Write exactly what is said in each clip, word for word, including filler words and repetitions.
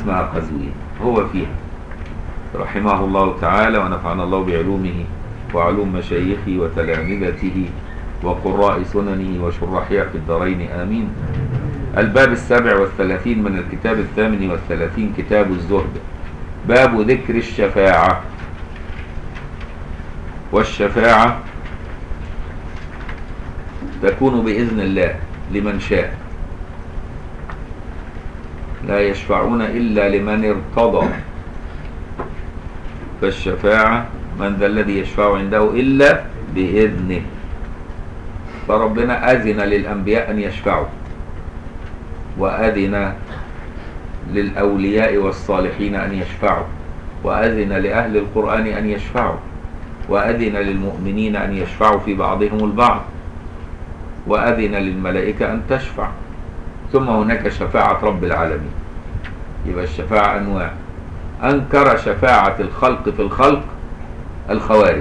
اسمها قزوين، هو فيها رحمه الله تعالى ونفعنا الله بعلومه وعلوم مشايخه وتلامذته وقراء سننه وشراحها في الدارين آمين. الباب السابع والثلاثين من الكتاب الثامن والثلاثين، كتاب الزهد. باب ذكر الشفاعة. والشفاعة تكون بإذن الله لمن شاء، لا يشفعون إلا لمن ارتضى. فالشفاعة من ذا الذي يشفع عنده إلا بإذنه. فربنا أذن للأنبياء أن يشفعوا، وأذن للأولياء والصالحين أن يشفعوا، وأذن لأهل القرآن أن يشفعوا، وأذن للمؤمنين أن يشفعوا في بعضهم البعض، وأذن للملائكة أن تشفع. ثم هناك شفاعة رب العالمين. يبقى الشفاعة أنواع. أنكر شفاعة الخلق في الخلق الخوارج،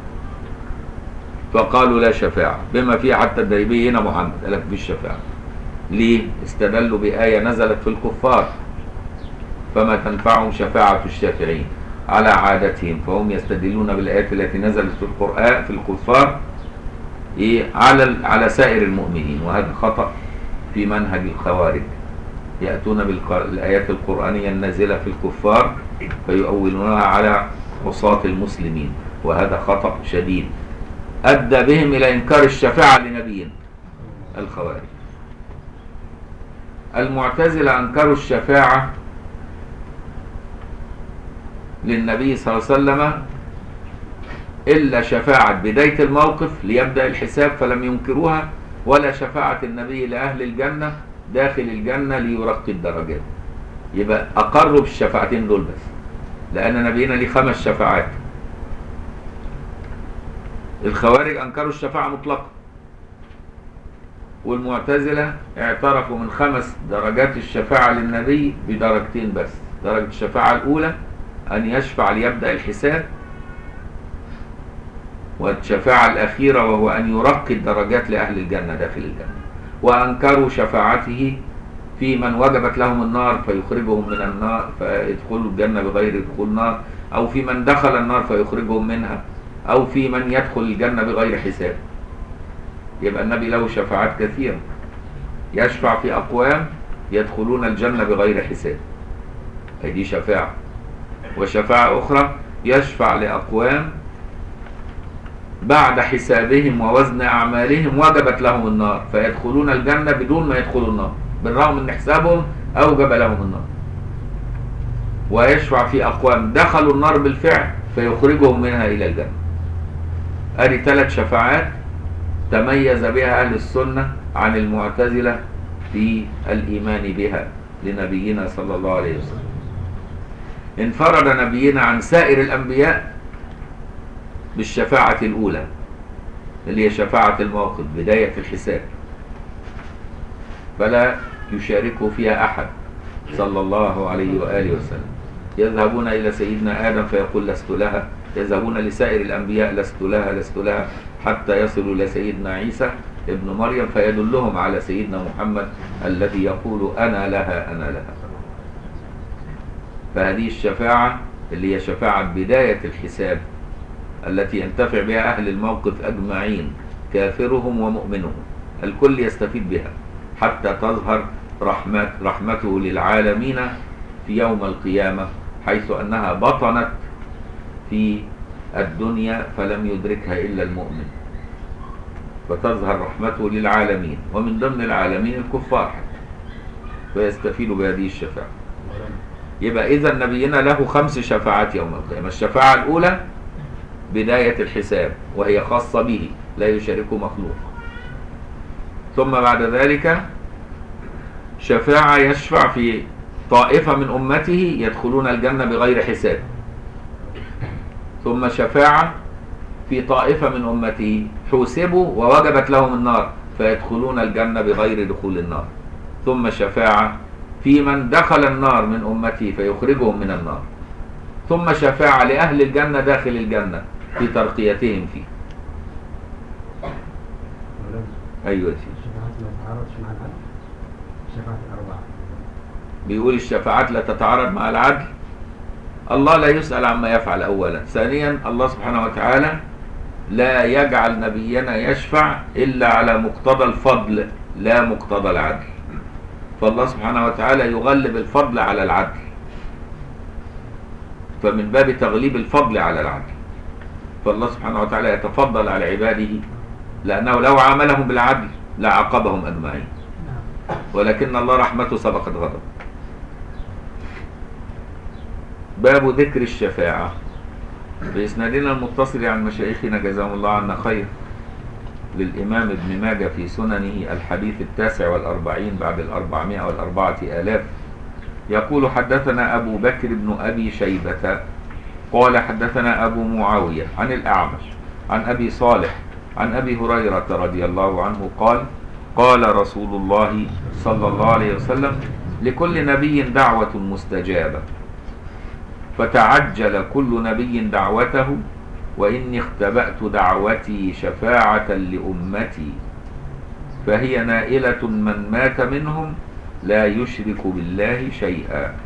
فقالوا لا شفاعة، بما فيه حتى الدريبي هنا محمد قال لك بالشفاعة. ليه؟ استدلوا بآية نزلت في الكفار، فما تنفعهم شفاعة الشافعين على عادتهم، فهم يستدلون بالآيات التي نزلت في القرآن في الكفار إيه على على سائر المؤمنين، وهذا خطأ في منهج الخوارج. يأتون بالآيات القرآنية النازلة في الكفار فيؤولونها على عصاة المسلمين، وهذا خطأ شديد أدى بهم إلى إنكار الشفاعة لنبينا. الخوارج. المعتزلة أنكروا الشفاعة للنبي صلى الله عليه وسلم إلا شفاعة بداية الموقف ليبدأ الحساب فلم ينكروها، ولا شفاعة النبي لأهل الجنة داخل الجنة ليرقي الدرجات. يبقى أقروا بالشفاعتين دول بس، لأن نبينا ليه خمس شفاعات. الخوارج أنكروا الشفاعة مطلقا، والمعتزلة اعترفوا من خمس درجات الشفاعة للنبي بدرجتين بس. درجة الشفاعة الأولى أن يشفع ليبدأ الحساب، والشفاعة الأخيرة وهو أن يرقي الدرجات لأهل الجنة داخل الجنة. وأنكروا شفاعته في من وجبت لهم النار فيخرجهم من النار فيدخلوا الجنة بغير دخول نار، أو في من دخل النار فيخرجهم منها، أو في من يدخل الجنة بغير حساب. يبقى النبي له شفاعات كثيرة، يشفع في أقوام يدخلون الجنة بغير حساب، هذه شفاعة. وشفاعة أخرى يشفع لأقوام بعد حسابهم ووزن أعمالهم وجبت لهم النار فيدخلون الجنة بدون ما يدخلوا النار، بالرغم من حسابهم أوجب لهم النار. ويشفع في أقوام دخلوا النار بالفعل فيخرجهم منها إلى الجنة. هذه ثلاث شفاعات تميز بها أهل السنة عن المعتزلة في الإيمان بها لنبينا صلى الله عليه وسلم. انفرد نبينا عن سائر الأنبياء بالشفاعة الأولى اللي هي شفاعة الموقف بداية الحساب، فلا يشاركه فيها أحد صلى الله عليه وآله وسلم. يذهبون إلى سيدنا آدم فيقول لست لها، يذهبون لسائر الأنبياء لست لها لست لها، حتى يصلوا إلى سيدنا عيسى ابن مريم فيدلهم على سيدنا محمد الذي يقول أنا لها أنا لها. فهذه الشفاعة اللي هي شفاعة بداية الحساب التي ينتفع بها أهل الموقف أجمعين، كافرهم ومؤمنهم، الكل يستفيد بها حتى تظهر رحمة رحمته للعالمين في يوم القيامة، حيث أنها بطنت في الدنيا فلم يدركها إلا المؤمن، فتظهر رحمته للعالمين، ومن ضمن العالمين الكفار، فيستفيد بهذه الشفاعة. يبقى إذا نبينا له خمس شفاعات يوم القيامة. الشفاعة الأولى بداية الحساب وهي خاصة به لا يشاركه مخلوق. ثم بعد ذلك شفاعة يشفع في طائفة من أمته يدخلون الجنة بغير حساب. ثم شفاعة في طائفة من أمته حوسبوا ووجبت لهم النار فيدخلون الجنة بغير دخول النار. ثم شفاعة في من دخل النار من أمته فيخرجهم من النار. ثم شفاعة لأهل الجنة داخل الجنة في ترقيتهم فيه. أيوة الشفاعات ما تعارضش مع العدل. الشفاعات الأربعة بيقول الشفاعات لا تتعارض مع العدل. الله لا يسأل عما يفعل أولا. ثانيا الله سبحانه وتعالى لا يجعل نبينا يشفع إلا على مقتضى الفضل لا مقتضى العدل. فالله سبحانه وتعالى يغلب الفضل على العدل، فمن باب تغليب الفضل على العدل، فالله سبحانه وتعالى يتفضل على عباده، لأنه لو عاملهم بالعدل لعاقبهم أجمعين، ولكن الله رحمته سبقت غضب. باب ذكر الشفاعة. بإسنادنا المتصل عن مشايخنا جزاهم الله عنا خير للإمام ابن ماجه في سننه الحديث التاسع والأربعين بعد الأربعمائة والأربعة آلاف، يقول حدثنا أبو بكر بن أبي شيبة قال حدثنا أبو معاوية عن الأعمش عن أبي صالح عن أبي هريرة رضي الله عنه قال قال رسول الله صلى الله عليه وسلم لكل نبي دعوة مستجابة، فتعجل كل نبي دعوته، وإني اختبأت دعوتي شفاعة لأمتي، فهي نائلة من مات منهم لا يشرك بالله شيئا.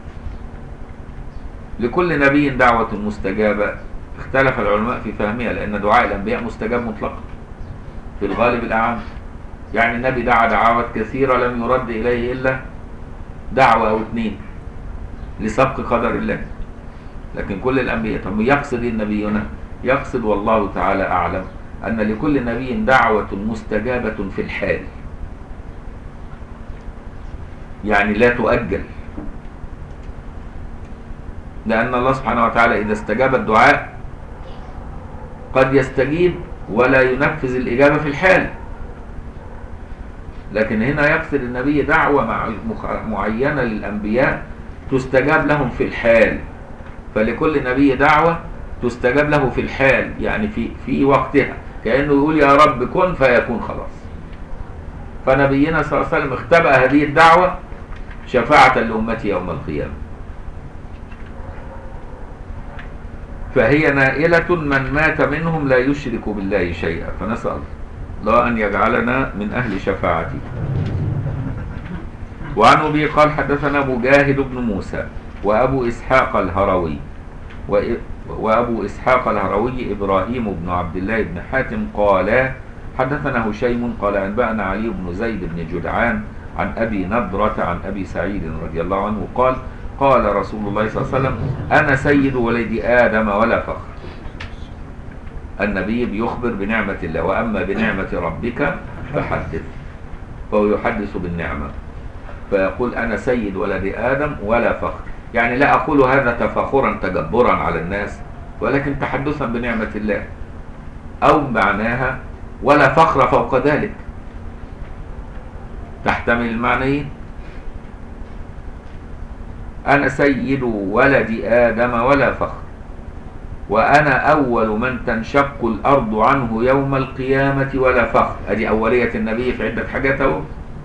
لكل نبي دعوة مستجابة، اختلف العلماء في فهمها، لأن دعاء الأنبياء مستجاب مطلقا في الغالب الأعم. يعني النبي دعا دعوات كثيرة لم يرد إليه إلا دعوة أو اثنين لسبق قدر الله، لكن كل الأنبياء. طب يقصد النبي هنا؟ يقصد والله تعالى أعلم أن لكل نبي دعوة مستجابة في الحال، يعني لا تؤجل، لأن الله سبحانه وتعالى إذا استجاب الدعاء قد يستجيب ولا ينفذ الإجابة في الحال، لكن هنا يقصد النبي دعوة معينة للأنبياء تستجاب لهم في الحال، فلكل نبي دعوة تستجاب له في الحال، يعني في في وقتها، كأنه يقول يا رب كن فيكون خلاص. فنبينا صلى الله عليه وسلم اختبأ هذه الدعوة شفاعة لأمتي يوم القيامة، فهي نائلة من مات منهم لا يشرك بالله شيئا، فنسأل الله أن يجعلنا من أهل شفاعته. وعن أبي قال حدثنا مجاهد بن موسى وأبو إسحاق الهروي وأبو إسحاق الهروي إبراهيم بن عبد الله بن حاتم قال حدثنا هشيم قال أنبأنا علي بن زيد بن جدعان عن أبي نضرة عن أبي سعيد رضي الله عنه قال قال رسول الله صلى الله عليه وسلم أنا سيد ولد آدم ولا فخر. النبي بيخبر بنعمة الله، وأما بنعمة ربك فحدث، فهو يحدث بالنعمة، فيقول أنا سيد ولد آدم ولا فخر، يعني لا أقول هذا تفاخرا تجبرا على الناس، ولكن تحدثا بنعمة الله، أو معناها ولا فخر فوق ذلك، تحتمل المعنيين. أنا سيد ولد آدم ولا فخر، وأنا أول من تنشق الأرض عنه يوم القيامة ولا فخر. أدي أولية النبي في عدة حاجات أهو،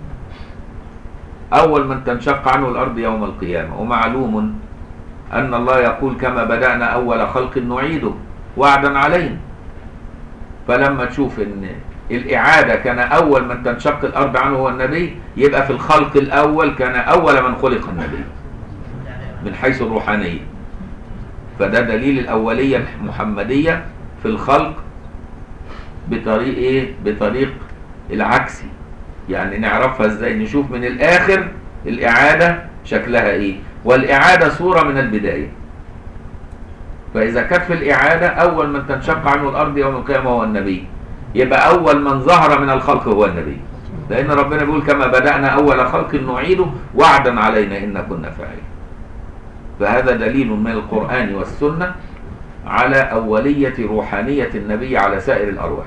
أول من تنشق عنه الأرض يوم القيامة. ومعلوم أن الله يقول كما بدأنا أول خلق نعيده وعدا علينا، فلما تشوف أن الإعادة كان أول من تنشق الأرض عنه هو النبي، يبقى في الخلق الأول كان أول من خلق النبي من حيث الروحانية، فده دليل الأولية المحمدية في الخلق بطريق إيه؟ بطريق العكسي، يعني نعرفها إزاي؟ نشوف من الآخر الإعادة شكلها إيه، والإعادة صورة من البداية. فإذا كانت في الإعادة أول من تنشق عنه الأرض يوم القيامة هو النبي، يبقى أول من ظهر من الخلق هو النبي، لأن ربنا بيقول كما بدأنا أول خلق نعيده وعدا علينا إن كنا فاعلين. فهذا دليل من القرآن والسنة على أولية روحانية النبي على سائر الأرواح.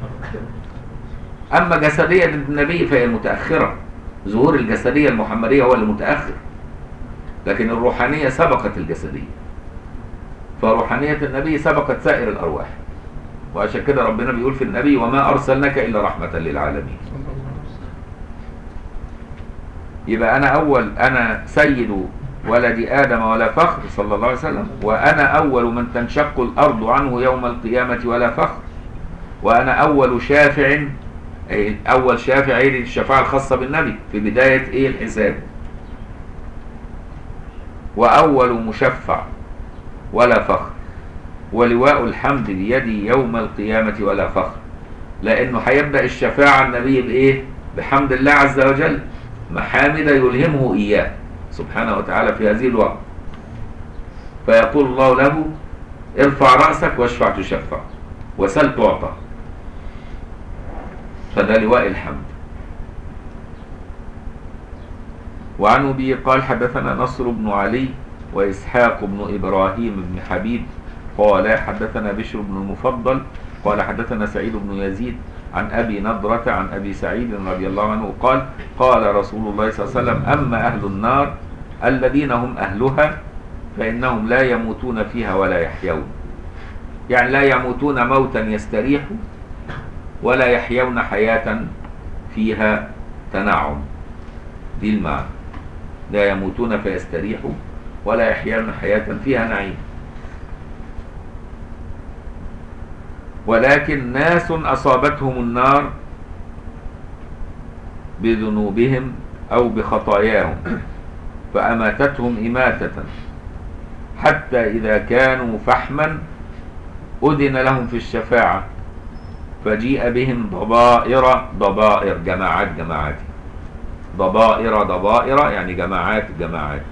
أما جسدية النبي فهي المتأخرة، ظهور الجسدية المحمدية هو المتأخر، لكن الروحانية سبقت الجسدية، فروحانية النبي سبقت سائر الأرواح. وعشان كده ربنا بيقول في النبي وما أرسلناك إلا رحمة للعالمين. يبقى أنا أول، أنا سيد ولد آدم ولا فخر صلى الله عليه وسلم، وأنا أول من تنشق الأرض عنه يوم القيامة ولا فخر، وأنا أول شافع، أول شافع الشفاعة الخاصة بالنبي في بداية إيه الحساب. وأول مشفع ولا فخر، ولواء الحمد بيدي يوم القيامة ولا فخر. لأنه هيبدأ الشفاعة النبي بإيه؟ بحمد الله عز وجل، محامد يلهمه إياه سبحانه وتعالى في هذه الوقت. فيقول الله له: ارفع رأسك واشفع تشفع وسل تعطى. فده لواء الحمد. وعن أبي قال: حدثنا نصر بن علي وإسحاق بن إبراهيم بن حبيب قال حدثنا بشر بن المفضل قال حدثنا سعيد بن يزيد عن أبي نضرة عن أبي سعيد رضي الله عنه قال: قال رسول الله صلى الله عليه وسلم: أما أهل النار الذين هم أهلها فإنهم لا يموتون فيها ولا يحيون. يعني لا يموتون موتا يستريحوا ولا يحيون حياة فيها تنعم. دي المعنى، لا يموتون فيستريحوا ولا يحيون حياة فيها نعيم. ولكن ناس أصابتهم النار بذنوبهم أو بخطاياهم فأماتتهم إماتة حتى إذا كانوا فحما أذن لهم في الشفاعة فجيء بهم ضبائر ضبائر جماعات جماعات ضبائر ضبائر يعني جماعات جماعات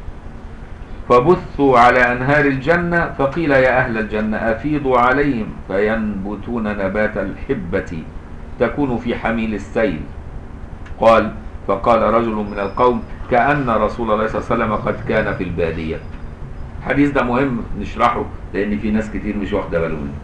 فبثوا على أنهار الجنة فقيل: يا أهل الجنة أفيضوا عليهم فينبتون نبات الحبة تكون في حميل السيل. قال: فقال رجل من القوم: كأن رسول الله صلى الله عليه وسلم قد كان في البادية. الحديث ده مهم نشرحه لأن في ناس كتير مش واخدة بالهم منه.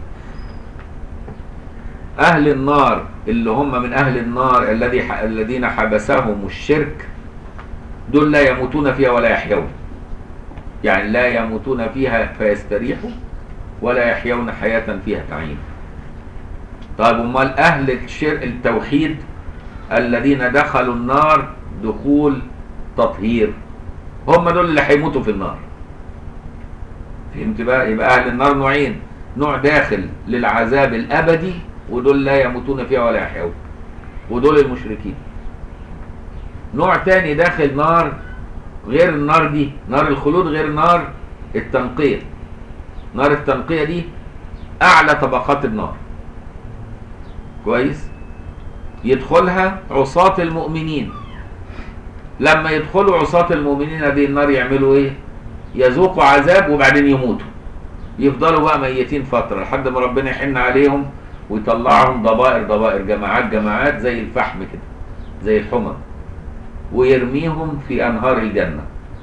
أهل النار اللي هم من أهل النار الذي الذين حبسهم الشرك دول لا يموتون فيها ولا يحيون، يعني لا يموتون فيها فيستريحوا ولا يحيون حياة فيها تعيين. طيب امال أهل الشرك التوحيد الذين دخلوا النار دخول تطهير، هم دول اللي هيموتوا في النار. فهمت بقى؟ يبقى أهل النار نوعين: نوع داخل للعذاب الأبدي ودول لا يموتون فيها ولا يحيون، ودول المشركين. نوع تاني داخل نار غير النار دي، نار الخلود غير نار التنقية. نار التنقية دي أعلى طبقات النار، كويس؟ يدخلها عصاة المؤمنين. لما يدخلوا عصاة المؤمنين هذه النار يعملوا ايه؟ يذوقوا عذاب وبعدين يموتوا، يفضلوا بقى ميتين فترة لحد ما ربنا يحن عليهم ويطلعهم ضبائر ضبائر جماعات جماعات زي الفحم كده، زي الحمى، ويرميهم في أنهار الجنة.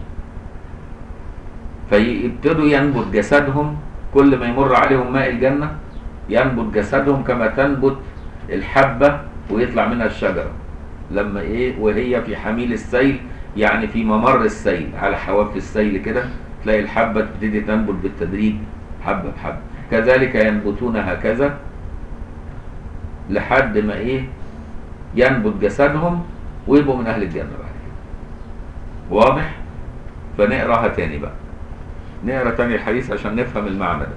فيبتدوا ينبت جسدهم، كل ما يمر عليهم ماء الجنة ينبت جسدهم كما تنبت الحبة ويطلع منها الشجرة لما ايه وهي في حميل السيل، يعني في ممر السيل، على حواف السيل كده تلاقي الحبة تبتدي تنبت بالتدريج حبة بحبة. كذلك ينبتون هكذا لحد ما ايه ينبت جسدهم ويبقوا من أهل الجنة بعد كده. واضح؟ فنقراها تاني بقى، نقرا تاني الحديث عشان نفهم المعنى ده.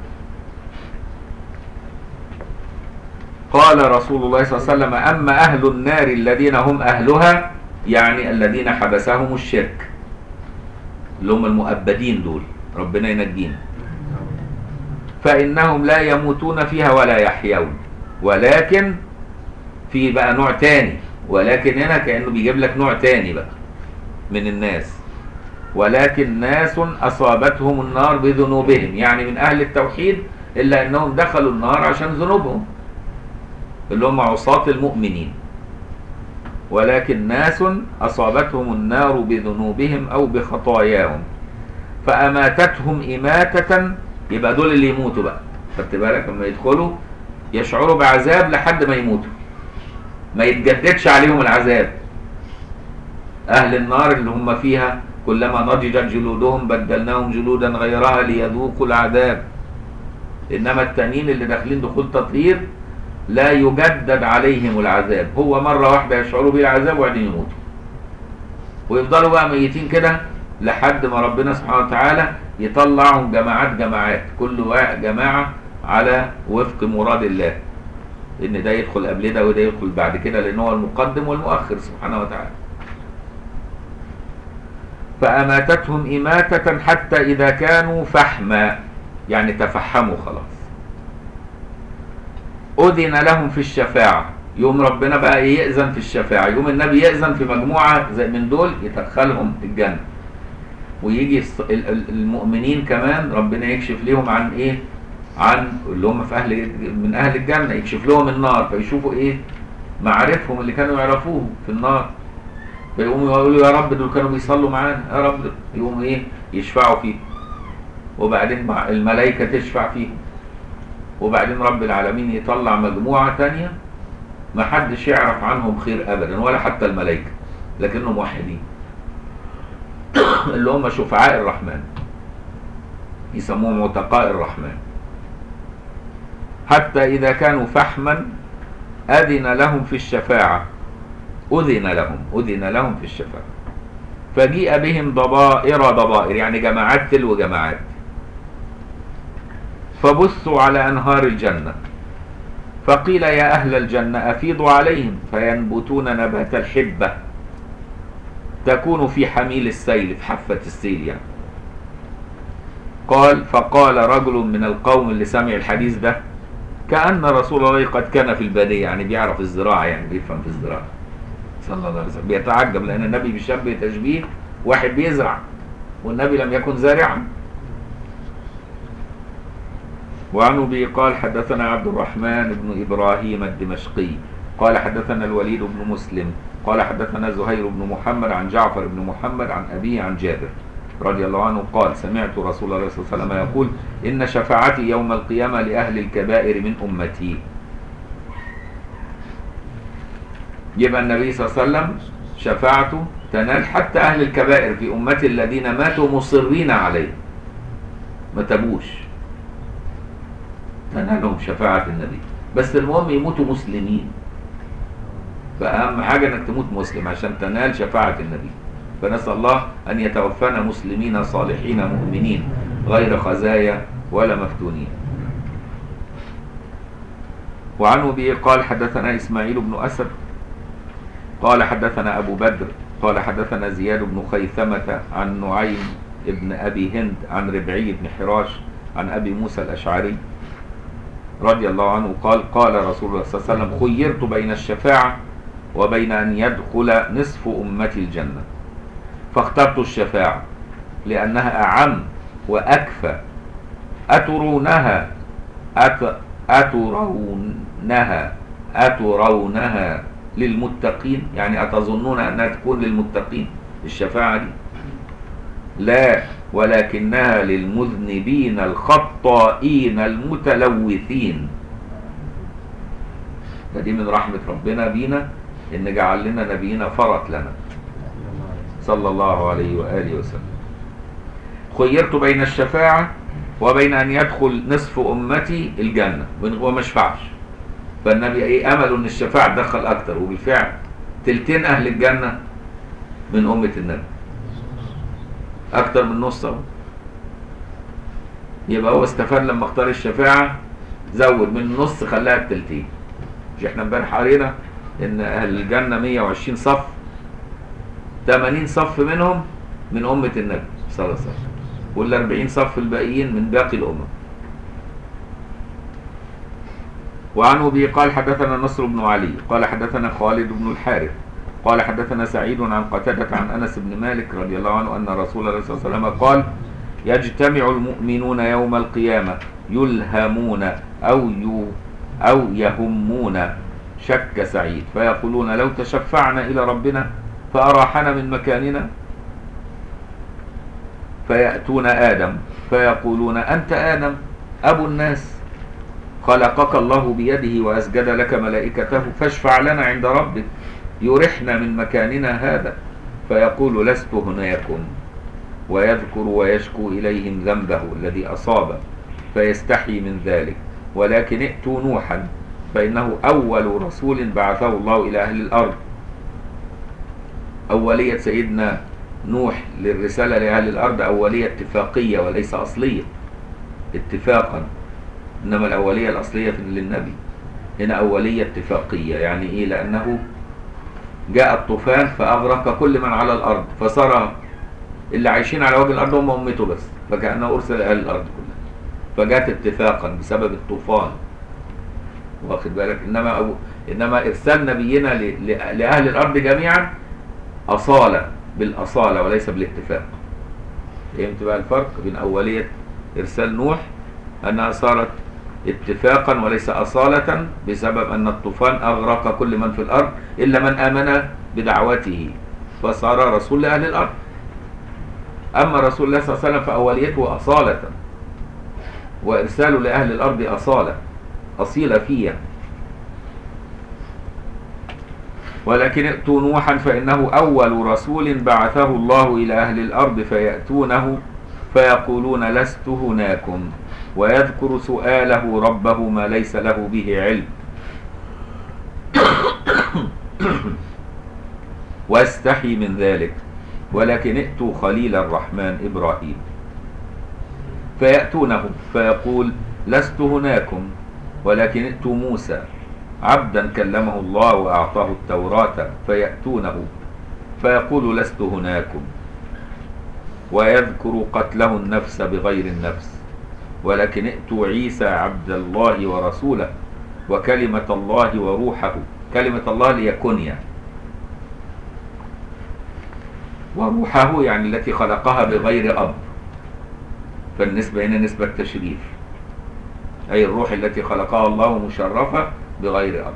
قال رسول الله صلى الله عليه وسلم: أما أهل النار الذين هم أهلها، يعني الذين حبسهم الشرك، اللي هم المؤبدين دول، ربنا ينجينا، فإنهم لا يموتون فيها ولا يحيون. ولكن في بقى نوع تاني، ولكن هنا كأنه بيجيب لك نوع تاني بقى من الناس. ولكن ناس أصابتهم النار بذنوبهم، يعني من أهل التوحيد إلا أنهم دخلوا النار عشان ذنوبهم اللي هم عصاة المؤمنين. ولكن ناس أصابتهم النار بذنوبهم أو بخطاياهم فأماتتهم إماتة، يبقى دول اللي يموتوا بقى. خدت بالك؟ لما يدخلوا يشعروا بعذاب لحد ما يموتوا، ما يتجددش عليهم العذاب. أهل النار اللي هم فيها كلما نضجت جلودهم بدلناهم جلودا غيرها ليذوقوا العذاب. إنما التانيين اللي داخلين دخول تطهير لا يجدد عليهم العذاب، هو مرة واحدة يشعروا بالعذاب وبعدين يموتوا، ويفضلوا بقى ميتين كده لحد ما ربنا سبحانه وتعالى يطلعهم جماعات جماعات، كل جماعة على وفق مراد الله، إن ده يدخل قبل ده وده يدخل بعد كده، لأن هو المقدم والمؤخر سبحانه وتعالى. فأماتتهم إماتة حتى إذا كانوا فحما، يعني تفحموا خلاص، أذن لهم في الشفاعة. يوم ربنا بقى يأذن في الشفاعة، يوم النبي يأذن في مجموعة زي من دول يدخلهم الجنة، ويجي المؤمنين كمان ربنا يكشف لهم عن ايه، عن اللي هم في اهل من اهل الجنة، يكشف لهم النار فيشوفوا ايه معارفهم اللي كانوا يعرفوه في النار، فيقوموا يقولوا يا رب دول كانوا بيصلوا معانا، يا رب يقوموا ايه يشفعوا فيه، وبعدين مع الملائكة تشفع فيه، وبعدين رب العالمين يطلع مجموعة تانية ما حدش يعرف عنهم خير ابدا ولا حتى الملائكة، لكنهم موحدين اللي هم شفعاء الرحمن، يسموهم عتقاء الرحمن. حتى إذا كانوا فحما أذن لهم في الشفاعة، أذن لهم أذن لهم في الشفاعة. فجيء بهم ضبائر ضبائر، يعني جماعات تلو جماعات، فبثوا على أنهار الجنة، فقيل يا أهل الجنة أفيضوا عليهم، فينبتون نبات الحبة تكون في حميل السيل، في حافة السيل يعني. قال فقال رجل من القوم اللي سمع الحديث ده كأن رسول الله قد كان في البادية، يعني بيعرف الزراعة، يعني بيفهم في الزراعة صلى الله عليه وسلم، بيتعجب لأن النبي بيشبه تشبيه واحد بيزرع والنبي لم يكن زارعا. وعنه به قال حدثنا عبد الرحمن بن إبراهيم الدمشقي قال حدثنا الوليد بن مسلم قال حدثنا زهير بن محمد عن جعفر بن محمد عن أبيه عن جابر رضي الله عنه قال سمعت رسول الله صلى الله عليه وسلم يقول إن شفاعتي يوم القيامة لأهل الكبائر من أمتي. يبقى النبي صلى الله عليه وسلم شفاعته تنال حتى أهل الكبائر في أمتي الذين ماتوا مصرين عليه ما تبوش، تنالهم شفاعة النبي، بس المهم يموتوا مسلمين، فأهم حاجة أنك تموت مسلم عشان تنال شفاعة النبي. فنسأل الله أن يتوفانا مسلمين صالحين مؤمنين غير خزايا ولا مفتونين. وعنه به قال حدثنا إسماعيل بن أسد قال حدثنا أبو بدر قال حدثنا زياد بن خيثمة عن نعيم ابن أبي هند عن ربعي بن حراش عن أبي موسى الأشعري رضي الله عنه قال قال رسول الله صلى الله عليه وسلم خيرت بين الشفاعة وبين أن يدخل نصف أمتي الجنة، فاخترت الشفاعة لأنها أعم وأكفى. أترونها أت أترونها أترونها للمتقين، يعني أتظنون أنها تكون للمتقين الشفاعة دي؟ لا، ولكنها للمذنبين الخطائين المتلوثين. فدي من رحمة ربنا بينا إن جعل لنا نبينا فرط لنا صلى الله عليه وآله وسلم. خيرت بين الشفاعة وبين أن يدخل نصف أمتي الجنة وما شفعش، فالنبي أي أمل أن الشفاعة تدخل أكتر، وبالفعل تلتين أهل الجنة من أمة النبي، أكتر من نص. يبقى هو استفاد لما اختار الشفاعة، زود من النص خلاها التلتين. مش احنا امبارح قرينا ان اهل الجنة مية وعشرين صف، ثمانين صف منهم من أمة النبي صلى الله عليه وسلم، والأربعين صف الباقيين من باقي الأمم. وعنه به قال حدثنا نصر بن علي قال حدثنا خالد بن الحارث قال حدثنا سعيد عن قتادة عن أنس بن مالك رضي الله عنه أن رسول الله صلى الله عليه وسلم قال يجتمع المؤمنون يوم القيامة يلهمون أو يو أو يهمون شك سعيد، فيقولون لو تشفعنا إلى ربنا فأراحنا من مكاننا، فيأتون آدم فيقولون أنت آدم أبو الناس، خلقك الله بيده وأسجد لك ملائكته، فاشفع لنا عند ربك يرحنا من مكاننا هذا. فيقول لست هناكم، ويذكر ويشكو إليهم ذنبه الذي أصاب فيستحي من ذلك، ولكن ائتوا نوحا فإنه أول رسول بعثه الله إلى أهل الأرض. أولية سيدنا نوح للرسالة لأهل الأرض أولية اتفاقية وليس أصلية اتفاقا، إنما الأولية الأصلية للنبي. هنا أولية اتفاقية، يعني إيه؟ لأنه جاء الطوفان فأغرق كل من على الأرض، فصار اللي عايشين على وجه الارض هم امته بس، فكانه ارسل اهل الارض كلها، فجات اتفاقا بسبب الطوفان، واخد بالك. انما أبو انما ارسال نبينا ل... ل... لاهل الارض جميعا اصاله، بالاصاله وليس بالاتفاق. فهمت بقى الفرق بين اوليه ارسال نوح انها صارت اتفاقا وليس اصاله، بسبب ان الطوفان اغرق كل من في الارض الا من امن بدعوته فصار رسول لاهل الارض. اما رسول الله صلى الله عليه وسلم فاوليته اصاله، وارساله لاهل الارض اصاله، اصيله فيها. ولكن ائتوا نوحا فانه اول رسول بعثه الله الى اهل الارض فياتونه فيقولون لست هناكم، ويذكر سؤاله ربه ما ليس له به علم واستحي من ذلك. ولكن ائتوا خليل الرحمن إبراهيم فيأتونه فيقول لست هناكم، ولكن ائتوا موسى عبدا كلمه الله وأعطاه التوراة فيأتونه فيقول لست هناكم، ويذكر قتله النفس بغير النفس. ولكن ائتوا عيسى عبد الله ورسوله وكلمة الله وروحه، كلمة الله ليكونيا، وروحه يعني التي خلقها بغير أب، فالنسبة هنا نسبة تشريف، أي الروح التي خلقها الله مشرفة بغير أب.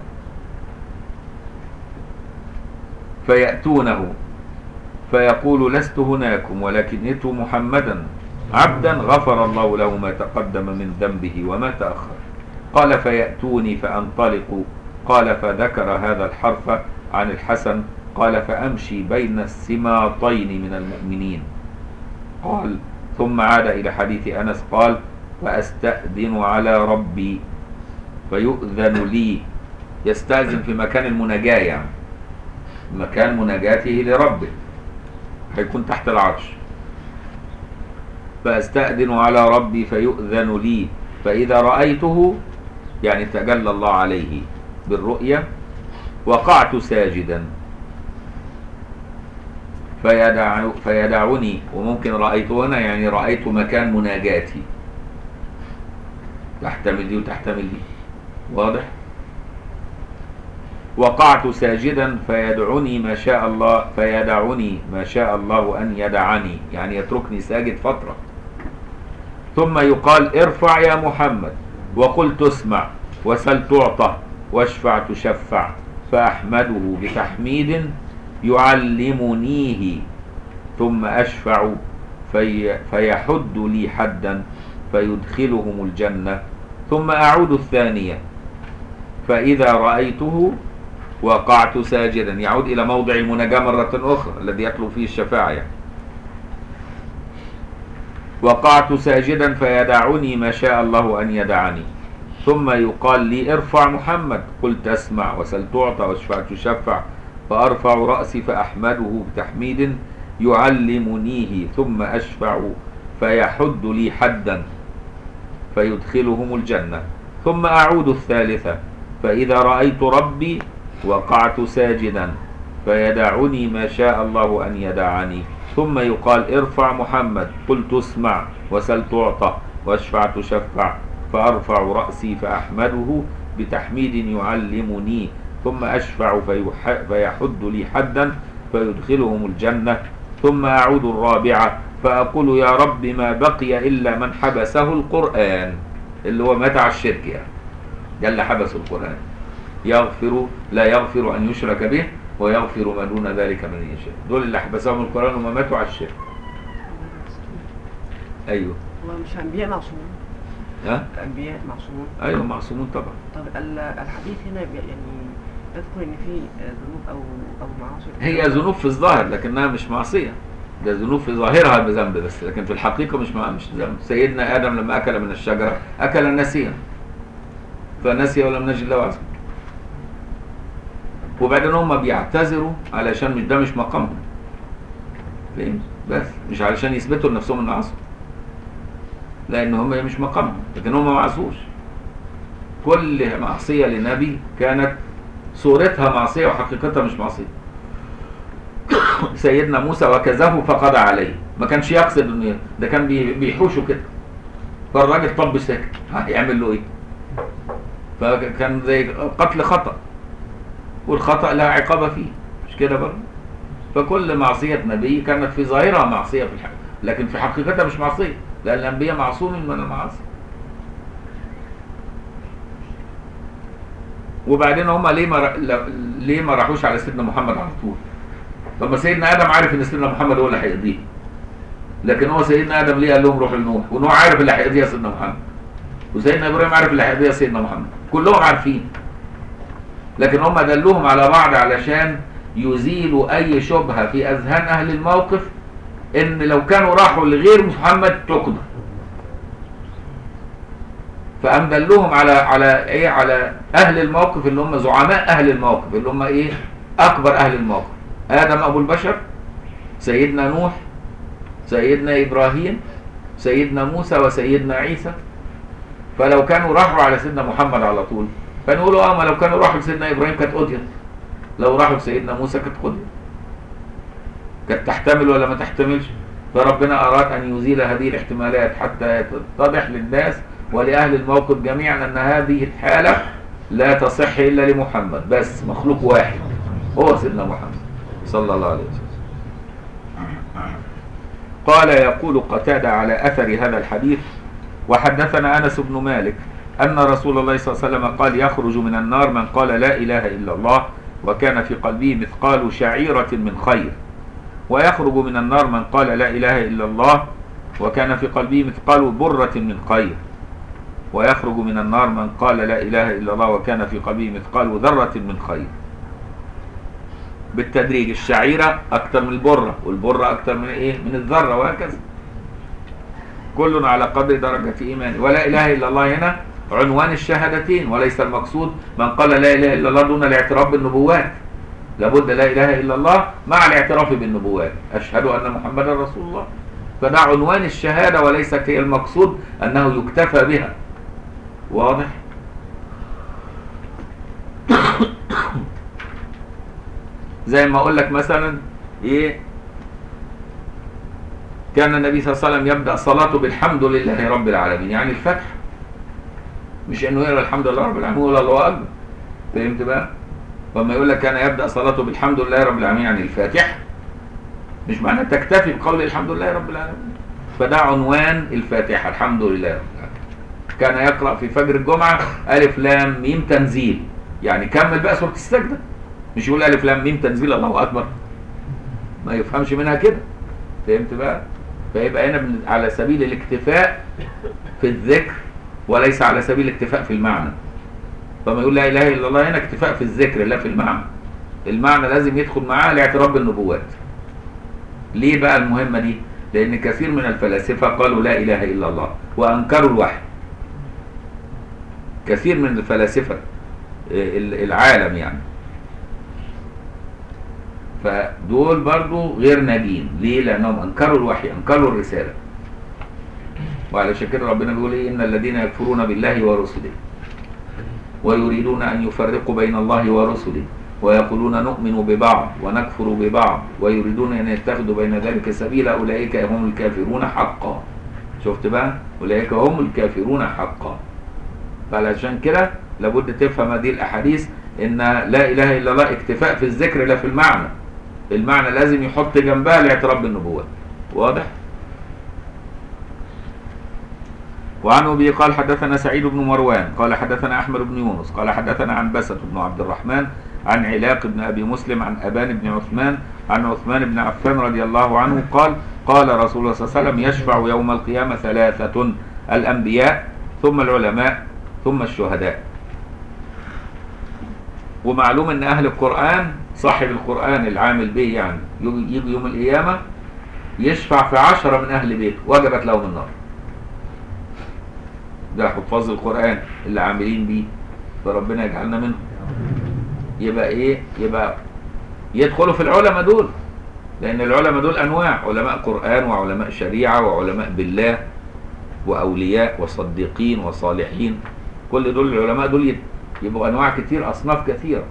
فيأتونه فيقول لست هناكم، ولكن ائتوا محمدا عبدا غفر الله له ما تقدم من ذنبه وما تأخر. قال فيأتوني فأنطلق. قال فذكر هذا الحرف عن الحسن. قال فأمشي بين السماطين من المؤمنين. قال ثم عاد إلى حديث أنس قال فأستأذن على ربي فيؤذن لي، يستأذن في مكان المناجاة، يعني مكان مناجاته لربه هيكون تحت العرش. فأستأذن على ربي فيؤذن لي، فإذا رأيته يعني تجلى الله عليه بالرؤية وقعت ساجدا فيدع فيدعني، وممكن رأيته هنا يعني رأيت مكان مناجاتي، تحتمل دي وتحتمل دي، واضح. وقعت ساجدا فيدعني ما شاء الله فيدعني ما شاء الله أن يدعني، يعني يتركني ساجد فترة. ثم يقال ارفع يا محمد وقل تسمع وسل تعطى واشفع تشفع، فأحمده بتحميد يعلمنيه ثم أشفع في فيحد لي حدا فيدخلهم الجنة. ثم أعود الثانية فإذا رأيته وقعت ساجدا، يعود إلى موضع المناجاة مرة أخرى الذي يطلب فيه الشفاعة يعني. وقعت ساجدا فيدعني ما شاء الله أن يدعني. ثم يقال لي ارفع محمد قلت اسمع وسل تعطى واشفع تشفع، فأرفع رأسي فأحمده بتحميد يعلمنيه ثم أشفع فيحد لي حدا فيدخلهم الجنة. ثم أعود الثالثة فإذا رأيت ربي وقعت ساجدا فيدعني ما شاء الله أن يدعني. ثم يقال ارفع محمد قلت اسمع وسل تعطى واشفع تشفع، فأرفع رأسي فأحمده بتحميد يعلمني ثم أشفع فيحد لي حدا فيدخلهم الجنة. ثم أعود الرابعة فأقول يا رب ما بقي إلا من حبسه القرآن، اللي هو مات على الشرك يعني، ده اللي حبس القرآن، يغفر لا يغفر أن يشرك به ويغفر ما دون ذلك من يشاء، دول اللي حبسهم القرآن وما ماتوا على الشرك. أيوه هو مش أنبياء معصومون؟ ها؟ الأنبياء معصومون؟ أيوه معصومون طبعا. طب الحديث هنا يعني يذكر إن في ذنوب أو أو معاصي؟ هي ذنوب في الظاهر لكنها مش معصية، ده ذنوب في ظاهرها بذنب بس، لكن في الحقيقة مش مش ذنب. سيدنا آدم لما أكل من الشجرة أكل نسيا فنسي ولم نجد له عزما، وبعدين هم بيعتذروا علشان مش ده مش مقامهم، فهمت؟ بس مش علشان يثبتوا لنفسهم إن عصوا، لأن هم مش مقامهم، لكن هم ما عصوش. كل معصية لنبي كانت صورتها معصية وحقيقتها مش معصية. سيدنا موسى وكذبه فقضى عليه، ما كانش يقصد انه، ده كان بي- بيحوشه كده. فالراجل طب ساكت، هيعمل له ايه؟ فكان زي قتل خطأ، والخطأ لا عقاب فيه، مش كده برضه؟ فكل معصية نبي كانت في ظاهرها معصية في الحق، لكن في حقيقتها مش معصية، لأن الأنبياء معصومين من المعاصي. وبعدين هم ليه ما ر... ليه ما راحوش على سيدنا محمد على طول؟ طب ما سيدنا آدم عارف إن سيدنا محمد هو اللي هيقضيه، لكن هو سيدنا آدم ليه قال لهم روحوا لنوح؟ ونوح عارف اللي هيقضيها سيدنا محمد، وسيدنا إبراهيم عارف اللي هيقضيها سيدنا محمد، كلهم عارفين، لكن هم دلوهم على بعض علشان يزيلوا أي شبهة في أذهان أهل الموقف إن لو كانوا راحوا لغير محمد تقدر. فقام دلوهم على على إيه؟ على أهل الموقف اللي هم زعماء أهل الموقف، اللي هم إيه؟ أكبر أهل الموقف، آدم أبو البشر، سيدنا نوح، سيدنا إبراهيم، سيدنا موسى، وسيدنا عيسى. فلو كانوا راحوا على سيدنا محمد على طول فنقولوا اه، ما لو كانوا راحوا لسيدنا ابراهيم كانت قضيت، لو راحوا لسيدنا موسى كانت قضيت، كانت تحتمل ولا ما تحتملش. فربنا اراد ان يزيل هذه الاحتمالات حتى يتضح للناس ولاهل الموقف جميعا ان هذه الحاله لا تصح الا لمحمد بس، مخلوق واحد هو سيدنا محمد صلى الله عليه وسلم. قال يقول قتادة على اثر هذا الحديث: وحدثنا انس بن مالك أن رسول الله صلى الله عليه وسلم قال: يخرج من النار من قال لا إله إلا الله وكان في قلبه مثقال شعيرة من خير، ويخرج من النار من قال لا إله إلا الله وكان في قلبه مثقال برة من خير، ويخرج من النار من قال لا إله إلا الله وكان في قلبه مثقال ذرة من خير. بالتدريج، الشعيرة أكثر من البرة، والبرة أكثر من إيه؟ من الذرة، وهكذا، كل على قدر درجة إيمانه. ولا إله إلا الله هنا عنوان الشهادتين، وليس المقصود من قال لا إله إلا الله دون الاعتراف بالنبوات، لابد لا إله إلا الله مع الاعتراف بالنبوات، أشهد أن محمدا رسول الله، فده عنوان الشهادة وليست هي المقصود أنه يكتفى بها. واضح؟ زي ما أقول لك مثلا إيه، كان النبي صلى الله عليه وسلم يبدأ صلاته بالحمد لله رب العالمين، يعني الفتح، مش انه يقرا الحمد لله رب العالمين ولا الله اكبر. فهمت بقى؟ فلما يقول لك كان يبدا صلاته بالحمد لله رب العالمين يعني الفاتحه، مش معناه تكتفي بقول الحمد لله رب العالمين. فده عنوان الفاتحه، الحمد لله رب العالمين. كان يقرا في فجر الجمعه الف لام ميم تنزيل، يعني كمل بقى سوره السجده، مش يقول الف لام ميم تنزيل الله اكبر، ما يفهمش منها كده. فهمت بقى؟ فيبقى هنا على سبيل الاكتفاء في الذكر وليس على سبيل الاكتفاء في المعنى. فما يقول لا اله الا الله هنا اكتفاء في الذكر لا في المعنى، المعنى لازم يدخل معاه الاعتراف بالنبوات. ليه بقى المهمة دي؟ لأن كثير من الفلاسفة قالوا لا إله إلا الله وأنكروا الوحي، كثير من الفلاسفة العالم يعني، فدول برضو غير ناجين. ليه؟ لأنهم أنكروا الوحي، أنكروا الرسالة. وعلشان كده ربنا بيقول إيه؟ إن الذين يكفرون بالله ورسله ويريدون أن يفرقوا بين الله ورسله ويقولون نؤمن ببعض ونكفر ببعض ويريدون أن يتخذوا بين ذلك سبيلا أولئك هم الكافرون حقا. شفت بقى؟ أولئك هم الكافرون حقا. فعلشان كده لابد تفهم هذه الأحاديث إن لا إله إلا الله اكتفاء في الذكر لا في المعنى، المعنى لازم يحط جنبها الاعتراف بالنبوة. واضح؟ وعنه به قال حدثنا سعيد بن مروان قال حدثنا أحمد بن يونس قال حدثنا عنبسة بن عبد الرحمن عن علاق بن أبي مسلم عن أبان بن عثمان عن عثمان بن عفان رضي الله عنه قال قال رسول الله صلى الله عليه وسلم يشفع يوم القيامة ثلاثة: الأنبياء ثم العلماء ثم الشهداء. ومعلوم أن أهل القرآن صاحب القرآن العامل به يعني يجي يوم القيامة يشفع في عشرة من أهل بيته وجبت لهم النار. ده حفاظ القرآن اللي عاملين بيه، فربنا يجعلنا منهم. يبقى ايه؟ يبقى يدخلوا في العلماء دول، لان العلماء دول انواع: علماء قرآن وعلماء شريعة وعلماء بالله واولياء وصديقين وصالحين. كل دول العلماء دول يبقوا انواع كتير، اصناف كثيرة.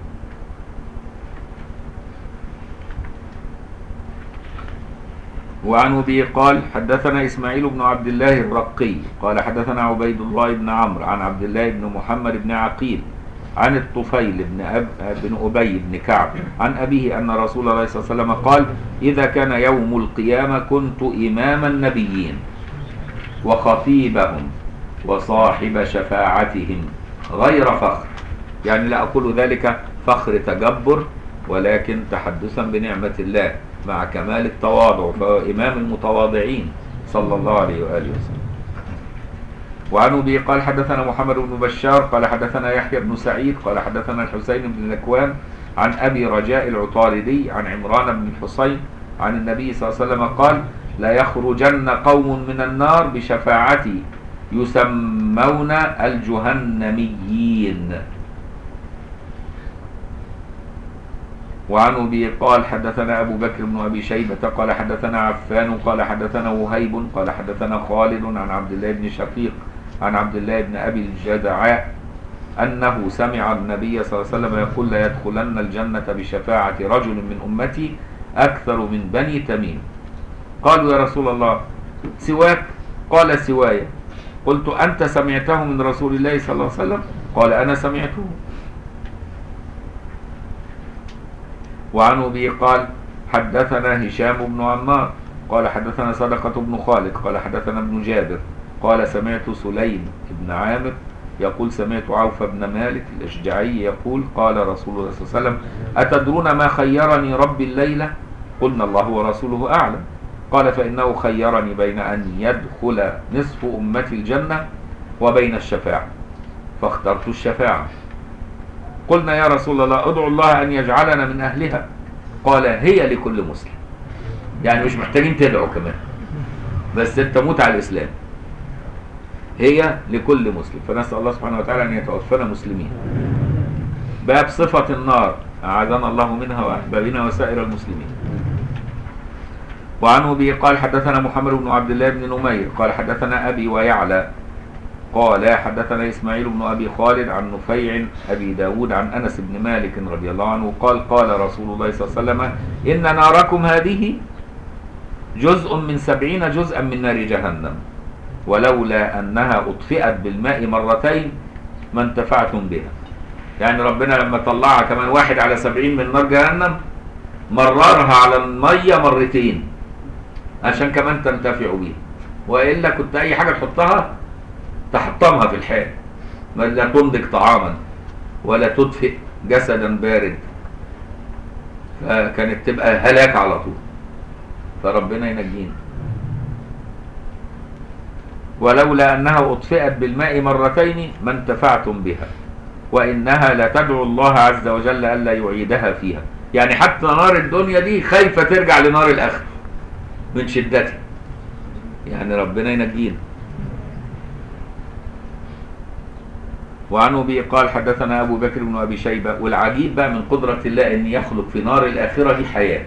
وعن أبي قال حدثنا إسماعيل بن عبد الله الرقي قال حدثنا عبيد الله بن عمرو عن عبد الله بن محمد بن عقيل عن الطفيل بن, أب بن أبي بن كعب عن أبيه أن رسول الله صلى الله عليه وسلم قال إذا كان يوم القيامة كنت إمام النبيين وخطيبهم وصاحب شفاعتهم غير فخر، يعني لا أقول ذلك فخر تجبر ولكن تحدثا بنعمة الله مع كمال التواضع، فهو إمام المتواضعين صلى الله عليه وآله وسلم. وعن أبي قال حدثنا محمد بن بشار قال حدثنا يحيى بن سعيد قال حدثنا الحسين بن ذكوان عن أبي رجاء العطاردي عن عمران بن الحصين عن النبي صلى الله عليه وسلم قال لا يخرجن قوم من النار بشفاعتي يسمون الجهنميين. وعن أبي قال حدثنا أبو بكر بن أبي شيبة قال حدثنا عفان قال حدثنا وهيب قال حدثنا خالد عن عبد الله بن شقيق عن عبد الله بن أبي الجدعاء أنه سمع النبي صلى الله عليه وسلم يقول لا يدخلن الجنة بشفاعة رجل من أمتي أكثر من بني تميم. قالوا يا رسول الله سواك؟ قال سواي. قلت أنت سمعته من رسول الله صلى الله عليه وسلم؟ قال أنا سمعته. وعن أبي قال حدثنا هشام بن عمار قال حدثنا صدقة بن خالد قال حدثنا ابن جابر قال سمعت سليم بن عامر يقول سمعت عوف بن مالك الأشجعي يقول قال رسول الله صلى الله عليه وسلم أتدرون ما خيرني ربي الليلة؟ قلنا الله ورسوله أعلم. قال فإنه خيرني بين أن يدخل نصف أمتي الجنة وبين الشفاعة فاخترت الشفاعة. قلنا يا رسول الله ادعو الله أن يجعلنا من أهلها. قال هي لكل مسلم، يعني مش محتاجين تدعو كمان، بس انت موت على الإسلام. هي لكل مسلم، فنسأل الله سبحانه وتعالى أن يتوفنا مسلمين. باب صفة النار أعاذنا الله منها وأحبابنا وسائر المسلمين. وعن أبي قال حدثنا محمد بن عبد الله بن نمير قال حدثنا أبي ويعلى قال حدثنا إسماعيل بن أبي خالد عن نفيع أبي داود عن أنس بن مالك رضي الله عنه قال قال رسول الله صلى الله عليه وسلم إن ناركم هذه جزء من سبعين جزءا من نار جهنم ولولا أنها أطفئت بالماء مرتين ما انتفعتم بها. يعني ربنا لما طلعها كمان واحد على سبعين من نار جهنم مررها على المية مرتين عشان كمان تنتفعوا بيها، وإلا كنت أي حاجة تحطها تحطمها في الحال، لا تنضج طعاما ولا تدفئ جسدا بارد، فكانت تبقى هلاك على طول، فربنا ينجينا. ولولا أنها أطفئت بالماء مرتين ما انتفعتم بها وإنها لتدعو الله عز وجل ألا يعيدها فيها. يعني حتى نار الدنيا دي خايفة ترجع لنار الآخرة من شدتها، يعني ربنا ينجينا. وعن أبي قال حدثنا أبو بكر بن أبي شيبة. والعجيب بقى من قدرة الله أن يخلق في نار الآخرة دي حياة،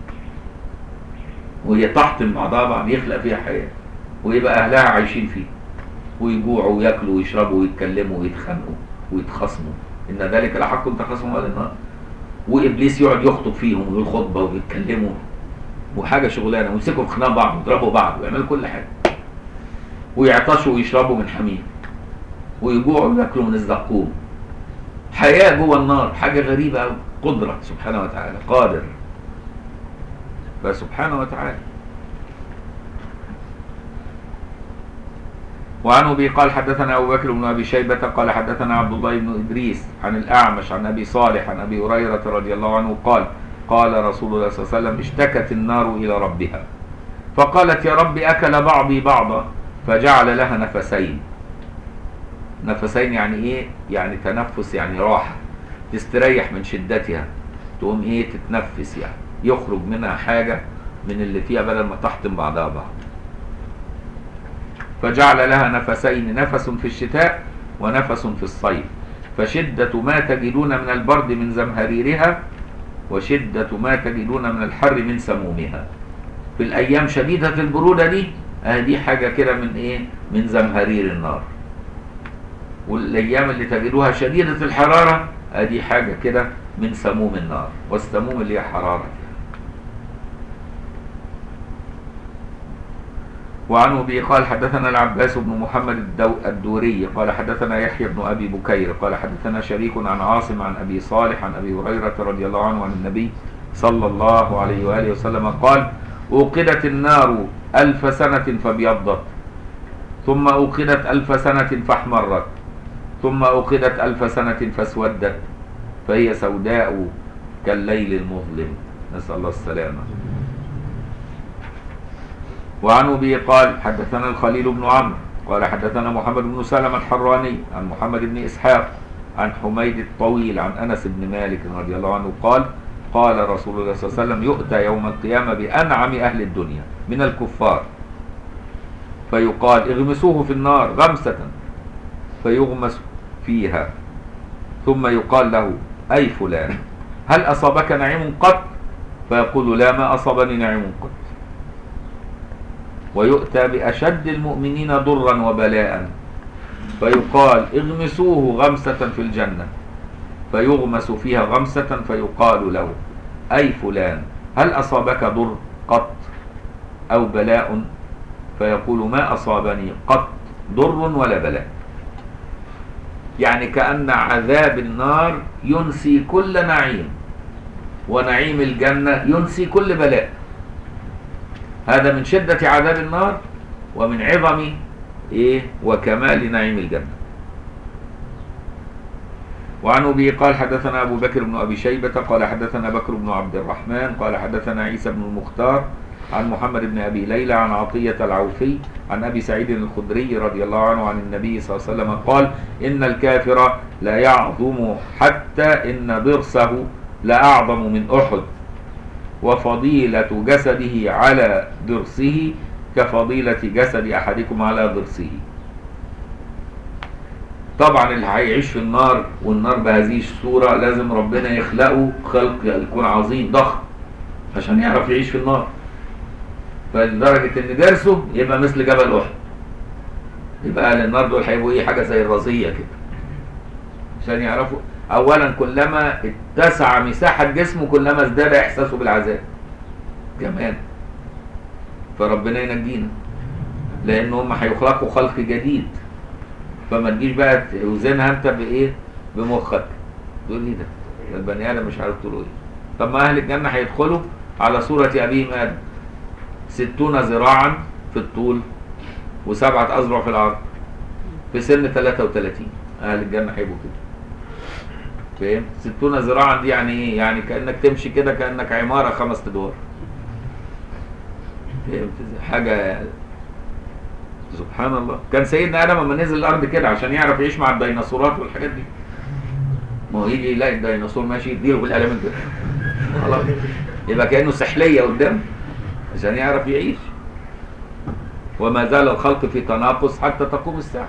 وهي تحطم بعضها بعض، يخلق فيها حياة ويبقى أهلها عايشين فيه ويجوعوا ويأكلوا ويشربوا ويتكلموا ويتخانقوا ويتخاصموا، إن ذلك لحق تخاصموا أهل النار. وإبليس يقعد يخطب فيهم ويقول خطبة ويتكلموا وحاجة شغلانة، ويمسكوا في خناق بعض ويضربوا بعض ويعملوا كل حاجة، ويعطشوا ويشربوا من حميم ويجوعوا ويأكلوا من الزقوم. حياة جوه النار، حاجة غريبة أوي. قدرة سبحانه وتعالى، قادر فسبحانه وتعالى. وعن أبي قال حدثنا أبو بكر بن أبي شيبة قال حدثنا عبد الله بن إدريس عن الأعمش عن أبي صالح عن أبي هريرة رضي الله عنه قال قال رسول الله صلى الله عليه وسلم اشتكت النار إلى ربها فقالت يا رب أكل بعضي بعضا فجعل لها نفسين. نفسين يعني إيه؟ يعني تنفس، يعني راحة، تستريح من شدتها، تقوم إيه تتنفس، يعني يخرج منها حاجة من اللي فيها بدل ما تحطم بعضها بعض. فجعل لها نفسين، نفس في الشتاء ونفس في الصيف، فشدة ما تجدون من البرد من زمهريرها وشدة ما تجدون من الحر من سمومها. في الأيام شديدة البرودة دي دي حاجة كده من إيه؟ من زمهرير النار. والأيام اللي تجدوها شديدة الحرارة دي حاجة كده من سموم النار، والسموم اللي هي حرارة. وعنه به قال حدثنا العباس بن محمد الدو الدوري قال حدثنا يحيى بن أبي بكير قال حدثنا شريك عن عاصم عن أبي صالح عن أبي هريرة رضي الله عنه عن النبي صلى الله عليه وآله وسلم قال أوقدت النار ألف سنة فابيضت، ثم أوقدت ألف سنة فاحمرت، ثم أوقدت ألف سنة فاسودت، فهي سوداء كالليل المظلم، نسأل الله السلامة. وعن أبي قال حدثنا الخليل بن عمرو قال حدثنا محمد بن سلمة الحراني عن محمد بن إسحاق عن حميد الطويل عن أنس بن مالك رضي الله عنه قال قال رسول الله صلى الله عليه وسلم يؤتى يوم القيامة بأنعم أهل الدنيا من الكفار، فيقال اغمسوه في النار غمسة، فيغمس فيها، ثم يقال له أي فلان هل أصابك نعيم قط؟ فيقول لا ما أصابني نعيم قط. ويؤتى بأشد المؤمنين ضرا وبلاء، فيقال اغمسوه غمسة في الجنة، فيغمس فيها غمسة، فيقال له أي فلان هل أصابك ضر قط أو بلاء؟ فيقول ما أصابني قط ضر ولا بلاء. يعني كأن عذاب النار ينسي كل نعيم، ونعيم الجنة ينسي كل بلاء. هذا من شدة عذاب النار ومن عظم إيه وكمال نعيم الجنة. وعن أبي قال حدثنا أبو بكر بن أبي شيبة قال حدثنا بكر بن عبد الرحمن قال حدثنا عيسى بن المختار عن محمد بن أبي ليلى عن عطية العوفي عن أبي سعيد الخدري رضي الله عنه عن النبي صلى الله عليه وسلم قال إن الكافر لا يعظم حتى إن ضرسه لأعظم من أحد، وفضيلة جسده على ضرسه كفضيلة جسد أحدكم على ضرسه. طبعا اللي هيعيش في النار والنار بهذه الصورة لازم ربنا يخلقه خلق يكون عظيم ضخم عشان يعرف يعيش في النار، فلدرجة ان درسه يبقى مثل جبل احد. يبقى اهل النار دول هيبقوا ايه حاجة زي الرزية كده عشان يعرفوا. اولا كلما اتسع مساحة جسمه كلما ازداد احساسه بالعذاب كمان، فربنا ينجينا لان هم هيخلقوا خلق جديد. فما تجيش بقى توزنها انت بايه بمخك تقول ايه ده البني ادم مش عارف تقول ايه. طب ما اهل الجنة هيدخلوا على صورة ابيهم ادم ستون ذراعا في الطول وسبعة اذرع في العرض في سن ثلاثة وثلاثين. اهل الجنة هيبقوا كده فاهم؟ ستون ذراعا دي يعني ايه؟ يعني كأنك تمشي كده كأنك عمارة خمس ادوار. فهمت؟ حاجة سبحان الله. كان سيدنا آدم لما نزل الأرض كده عشان يعرف يعيش مع الديناصورات والحاجات دي. ما هو يجي يلاقي الديناصور ماشي يديله بالقلم كده خلاص يبقى كأنه سحلية قدام عشان يعرف يعيش. وما زال الخلق في تناقص حتى تقوم الساعة.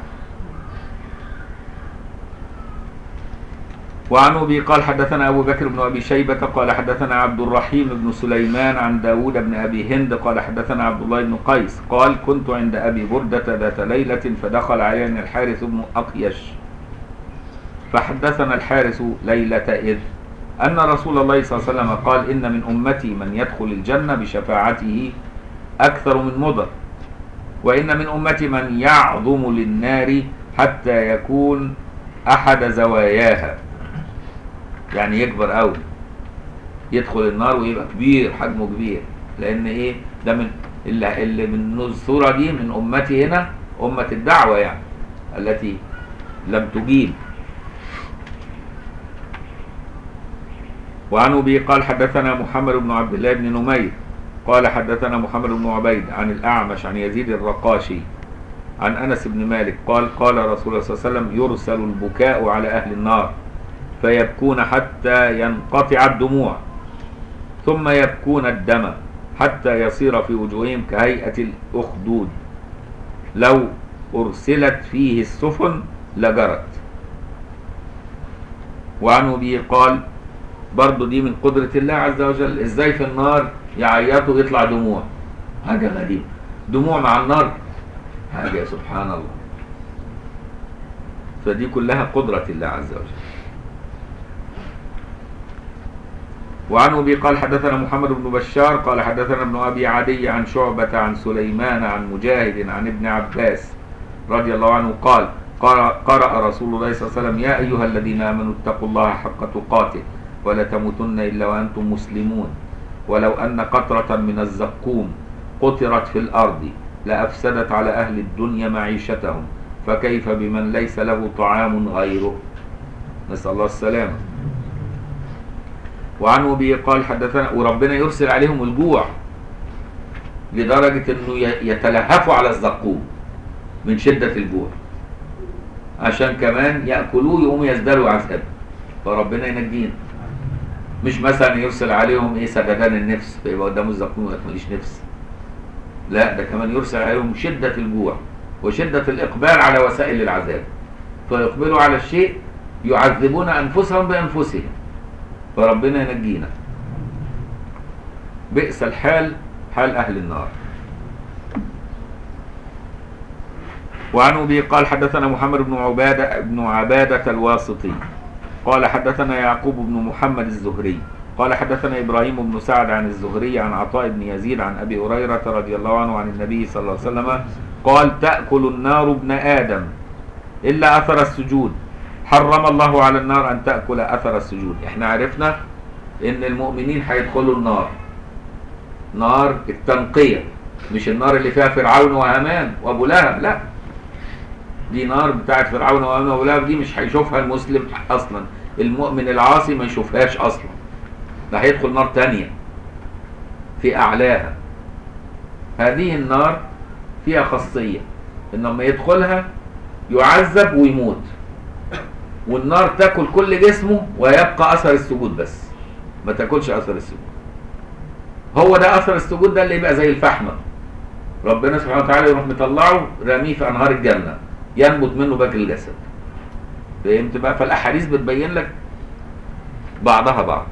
وعن أبي قال حدثنا أبو بكر بن أبي شيبة قال حدثنا عبد الرحيم بن سليمان عن داود بن أبي هند قال حدثنا عبد الله بن قيس قال كنت عند أبي بردة ذات ليلة فدخل علينا الحارث بن أقيش فحدثنا الحارث ليلة إذ أن رسول الله صلى الله عليه وسلم قال إن من أمتي من يدخل الجنة بشفاعته أكثر من مضر، وإن من أمتي من يعظم للنار حتى يكون أحد زواياها، يعني يكبر قوي يدخل النار ويبقى كبير حجمه كبير. لأن إيه ده من اللي, اللي من الصورة دي من أمتي هنا أمة الدعوة يعني التي لم تجيب. وعن أبي قال حدثنا محمد بن عبد الله بن نمير قال حدثنا محمد بن عبيد عن الأعمش عن يزيد الرقاشي عن أنس بن مالك قال قال رسول الله صلى الله عليه وسلم يرسل البكاء على أهل النار فيبكون حتى ينقطع الدموع، ثم يبكون الدم حتى يصير في وجوههم كهيئة الأخدود لو أرسلت فيه السفن لجرت. وعن أبي قال برضو دي من قدرة الله عز وجل، ازاي في النار يعيطوا يطلع دموع، حاجة غريبة، دموع مع النار حاجة سبحان الله. فدي كلها قدرة الله عز وجل. وعن أبي قال حدثنا محمد بن بشار قال حدثنا ابن أبي عدي عن شعبة عن سليمان عن مجاهد عن ابن عباس رضي الله عنه قال قرأ رسول الله صلى الله عليه وسلم يا أيها الذين آمنوا اتقوا الله حق تقاته ولا تموتن إلا وأنتم مسلمون ولو أن قطرة من الزقوم قطرت في الأرض لأفسدت على أهل الدنيا معيشتهم فكيف بمن ليس له طعام غيره. نسأل الله السلامة. وعن أبي قال حدثنا وربنا يرسل عليهم الجوع لدرجة أنه يتلهفوا على الزقوم من شدة الجوع عشان كمان يأكلوه يقوموا يزدادوا عذاب، فربنا ينجينا. مش مثلا يرسل عليهم ايه سددان النفس فيبقى قدامه الزقوم يقول ماليش نفس، لا ده كمان يرسل عليهم شدة الجوع وشدة الإقبال على وسائل العذاب، فيقبلوا على الشيء يعذبون أنفسهم بأنفسهم، فربنا ينجينا. بئس الحال حال أهل النار. وعن أبي قال حدثنا محمد بن عبادة بن عبادة الواسطي قال حدثنا يعقوب بن محمد الزهري قال حدثنا إبراهيم بن سعد عن الزهري عن عطاء بن يزيد عن أبي هريرة رضي الله عنه عن النبي صلى الله عليه وسلم قال تأكل النار ابن آدم إلا أثر السجود، حرم الله على النار أن تأكل أثر السجود. احنا عرفنا إن المؤمنين هيدخلوا النار، نار التنقية، مش النار اللي فيها فرعون وهامان وأبو لهب، لا دي نار بتاعت فرعون وهامان وأبو لهب، دي مش هيشوفها المسلم أصلا، المؤمن العاصي ما يشوفهاش أصلا، ده هيدخل نار تانية في أعلاها. هذه النار فيها خاصية إن لما يدخلها يعذب ويموت، والنار تاكل كل جسمه ويبقى أثر السجود بس، ما تاكلش أثر السجود. هو ده أثر السجود ده اللي يبقى زي الفحمة، ربنا سبحانه وتعالى يروح مطلعه رميه في أنهار الجنة ينبت منه باقي الجسد. فهمت بقى؟ فالأحاديث بتبين لك بعضها بعض.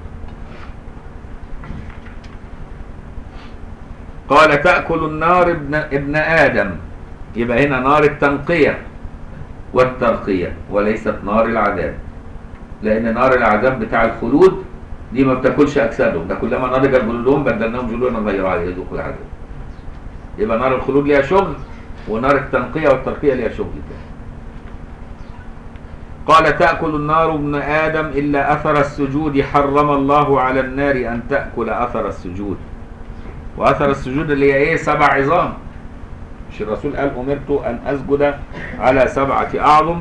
قال تأكل النار ابن, ابن آدم، يبقى هنا نار التنقية والترقية وليست نار العذاب، لأن نار العذاب بتاع الخلود دي ما بتاكلش أجسادهم، ده كلما نضجت جلودهم بدلناهم جلودا غيرها يذوقوا العذاب. يبقى نار الخلود ليها شغل ونار التنقية والترقية ليها شغل تاني. قال تأكل النار ابن آدم إلا أثر السجود، حرم الله على النار أن تأكل أثر السجود. وأثر السجود اللي هي إيه؟ سبع عظام. مش الرسول قال أمرت أن أسجد على سبعة أعظم؟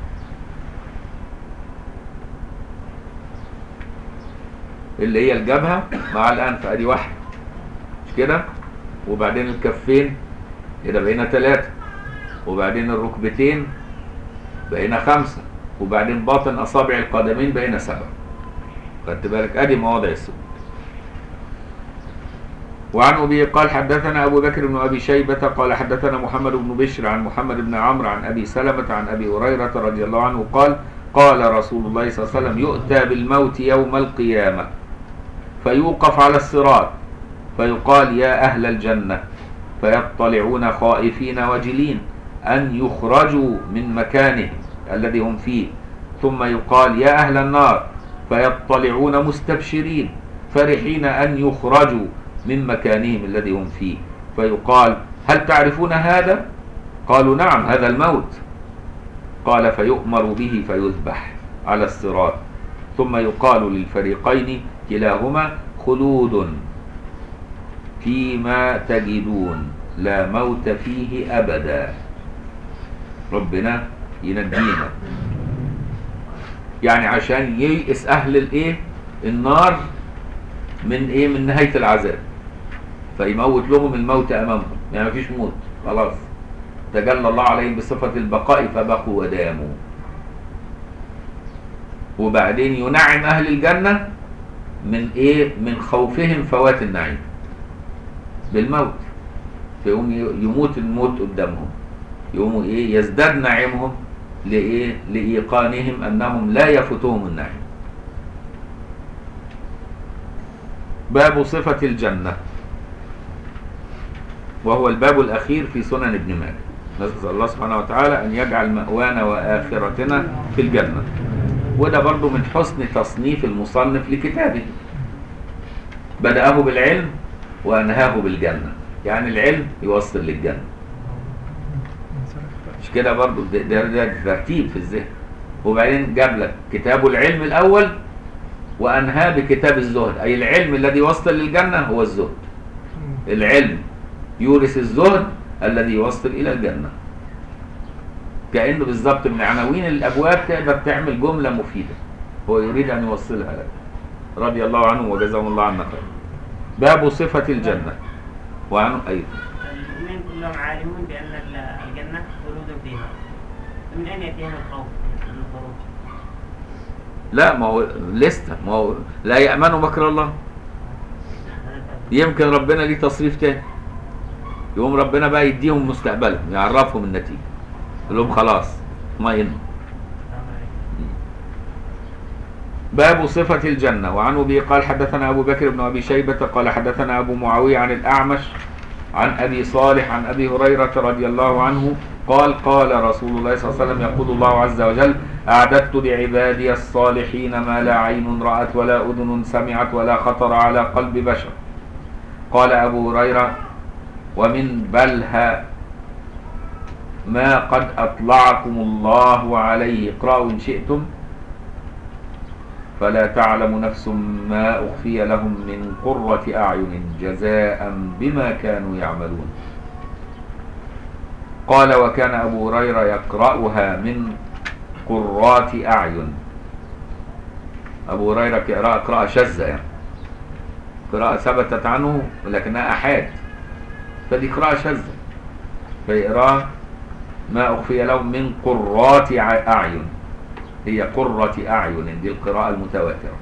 اللي هي الجبهة مع الأنف أدي واحد، مش كده؟ وبعدين الكفين كده بقينا ثلاثة، وبعدين الركبتين بقينا خمسة، وبعدين باطن أصابع القدمين بقينا سبعة. خدت بالك؟ أدي مواضع السجود. وعن أبي قال حدثنا أبو بكر بن أبي شيبة قال حدثنا محمد بن بشر عن محمد بن عمرو عن أبي سلمة عن أبي هريرة رضي الله عنه قال قال رسول الله صلى الله عليه وسلم يؤتى بالموت يوم القيامة فيوقف على الصراط فيقال يا أهل الجنة، فيطلعون خائفين وجلين أن يخرجوا من مكانه الذي هم فيه، ثم يقال يا أهل النار، فيطلعون مستبشرين فرحين أن يخرجوا من مكانهم الذي هم فيه، فيقال هل تعرفون هذا؟ قالوا نعم هذا الموت. قال فيؤمر به فيذبح على الصراط، ثم يقال للفريقين كلاهما خلود فيما تجدون لا موت فيه أبدا. ربنا ينجينا، يعني عشان ييئس أهل الإيه؟ النار من إيه؟ من نهاية العذاب، فيموت لهم الموت أمامهم، يعني مفيش موت خلاص، تجلى الله عليهم بصفة البقاء فبقوا وداموا. وبعدين ينعم أهل الجنة من إيه؟ من خوفهم فوات النعيم بالموت، فيقوم يموت الموت قدامهم، يقوموا إيه؟ يزداد نعيمهم لإيه؟ لإيقانهم أنهم لا يفوتهم النعيم. باب صفة الجنة، وهو الباب الأخير في سنن ابن ماجه. نسأل الله سبحانه وتعالى أن يجعل مأوانا وآخرتنا في الجنة. وده برضو من حسن تصنيف المصنف لكتابه، بدأه بالعلم وأنهاه بالجنة، يعني العلم يوصل للجنة. مش كده برضو؟ ده, ده, ده ترتيب في الذهن. وبعدين جاب لك كتاب العلم الأول وأنهاه بكتاب الزهد، أي العلم الذي يوصل للجنة هو الزهد. العلم يورث الزهد الذي يوصل إلى الجنة. كأنه بالظبط من عناوين الأبواب تقدر تعمل جملة مفيدة هو يريد أن يوصلها لك، رضي الله عنه وجزاهم الله عنا خير. باب صفة الجنة. وعنه أيضا المؤمنين كلهم عالمون بأن الجنة خلود فيها، من أين يأتيهم الخوف من الخروج؟ لا، ما هو لسه، ما هو لا يأمن مكر الله. يمكن ربنا ليه تصريف تاني، يقوم ربنا بقى يديهم مستقبلهم، يعرفهم النتيجة، يقول لهم خلاص اطمئنوا. باب صفة الجنة. وعن أبي قال حدثنا أبو بكر بن أبي شيبة قال حدثنا أبو معاوية عن الأعمش عن أبي صالح عن أبي هريرة رضي الله عنه قال قال رسول الله صلى الله عليه وسلم يقول الله عز وجل أعددت لعبادي الصالحين ما لا عين رأت ولا أذن سمعت ولا خطر على قلب بشر. قال أبو هريرة ومن بلها ما قد أطلعكم الله عليه اقرأوا إن شئتم فلا تعلم نفس ما أخفي لهم من قرة أعين جزاء بما كانوا يعملون. قال وكان أبو هريرة يقرأها من قرات أعين. أبو هريرة قراءة قراءة شاذة، يعني قراءة ثبتت عنه ولكنها أحاد، فدي قراءة شاذة، فيقرأ ما أخفي لهم من قرات أعين، هي قرة أعين، دي القراءة المتواترة.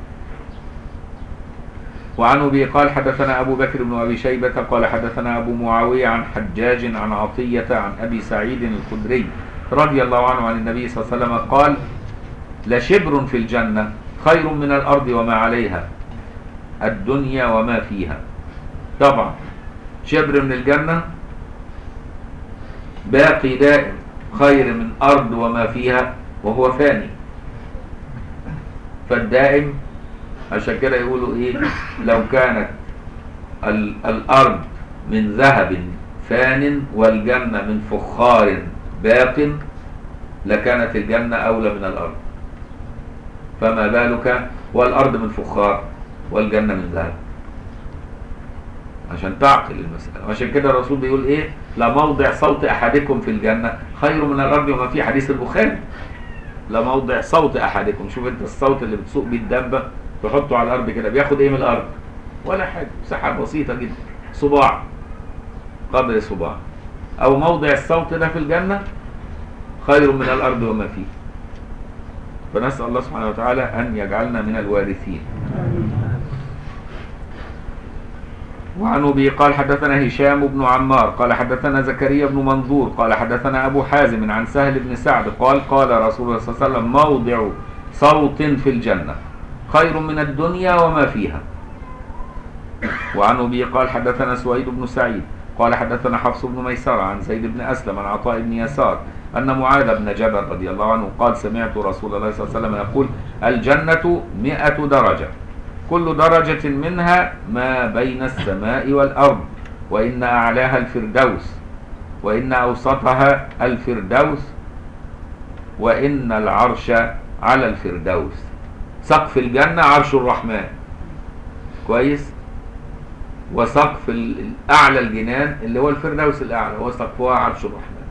وعن أبي قال حدثنا أبو بكر بن أبي شيبة قال حدثنا أبو معاوية عن حجاج عن عطية عن أبي سعيد الخدري رضي الله عنه عن النبي صلى الله عليه وسلم قال لشبر في الجنة خير من الأرض وما عليها الدنيا وما فيها. طبعا شبر من الجنة باقي دائم خير من أرض وما فيها وهو فاني. فالدائم عشان كده يقولوا ايه لو كانت الأرض من ذهب فان والجنة من فخار باق لكانت الجنة أولى من الأرض، فما بالك والأرض من فخار والجنة من ذهب، عشان تعقل المسألة. عشان كده الرسول بيقول ايه لموضع صوت أحدكم في الجنة خير من الأرض وما في حديث البخاري. لموضع صوت أحدكم، شوف انت الصوت اللي بتسوق بيه الدابة تحطه على الأرض كده بياخد ايه من الأرض؟ ولا حاجة، مساحة بسيطة جدا، صباع قدر صباع. أو موضع الصوت ده في الجنة خير من الأرض وما فيه. فنسأل الله سبحانه وتعالى أن يجعلنا من الوارثين. وعن أبي قال حدثنا هشام بن عمار قال حدثنا زكريا بن منظور قال حدثنا أبو حازم عن سهل بن سعد قال قال رسول الله صلى الله عليه وسلم موضع صوت في الجنة خير من الدنيا وما فيها. وعن أبي قال حدثنا سويد بن سعيد قال حدثنا حفص بن ميسرة عن زيد بن أسلم عن عطاء بن يسار أن معاذ بن جبل رضي الله عنه قال سمعت رسول الله صلى الله عليه وسلم يقول الجنة مئة درجة كل درجة منها ما بين السماء والأرض وإن أعلاها الفردوس وإن أوسطها الفردوس وإن العرش على الفردوس. سقف الجنة عرش الرحمن، كويس، وسقف أعلى الجنان اللي هو الفردوس الأعلى وسقفها عرش الرحمن.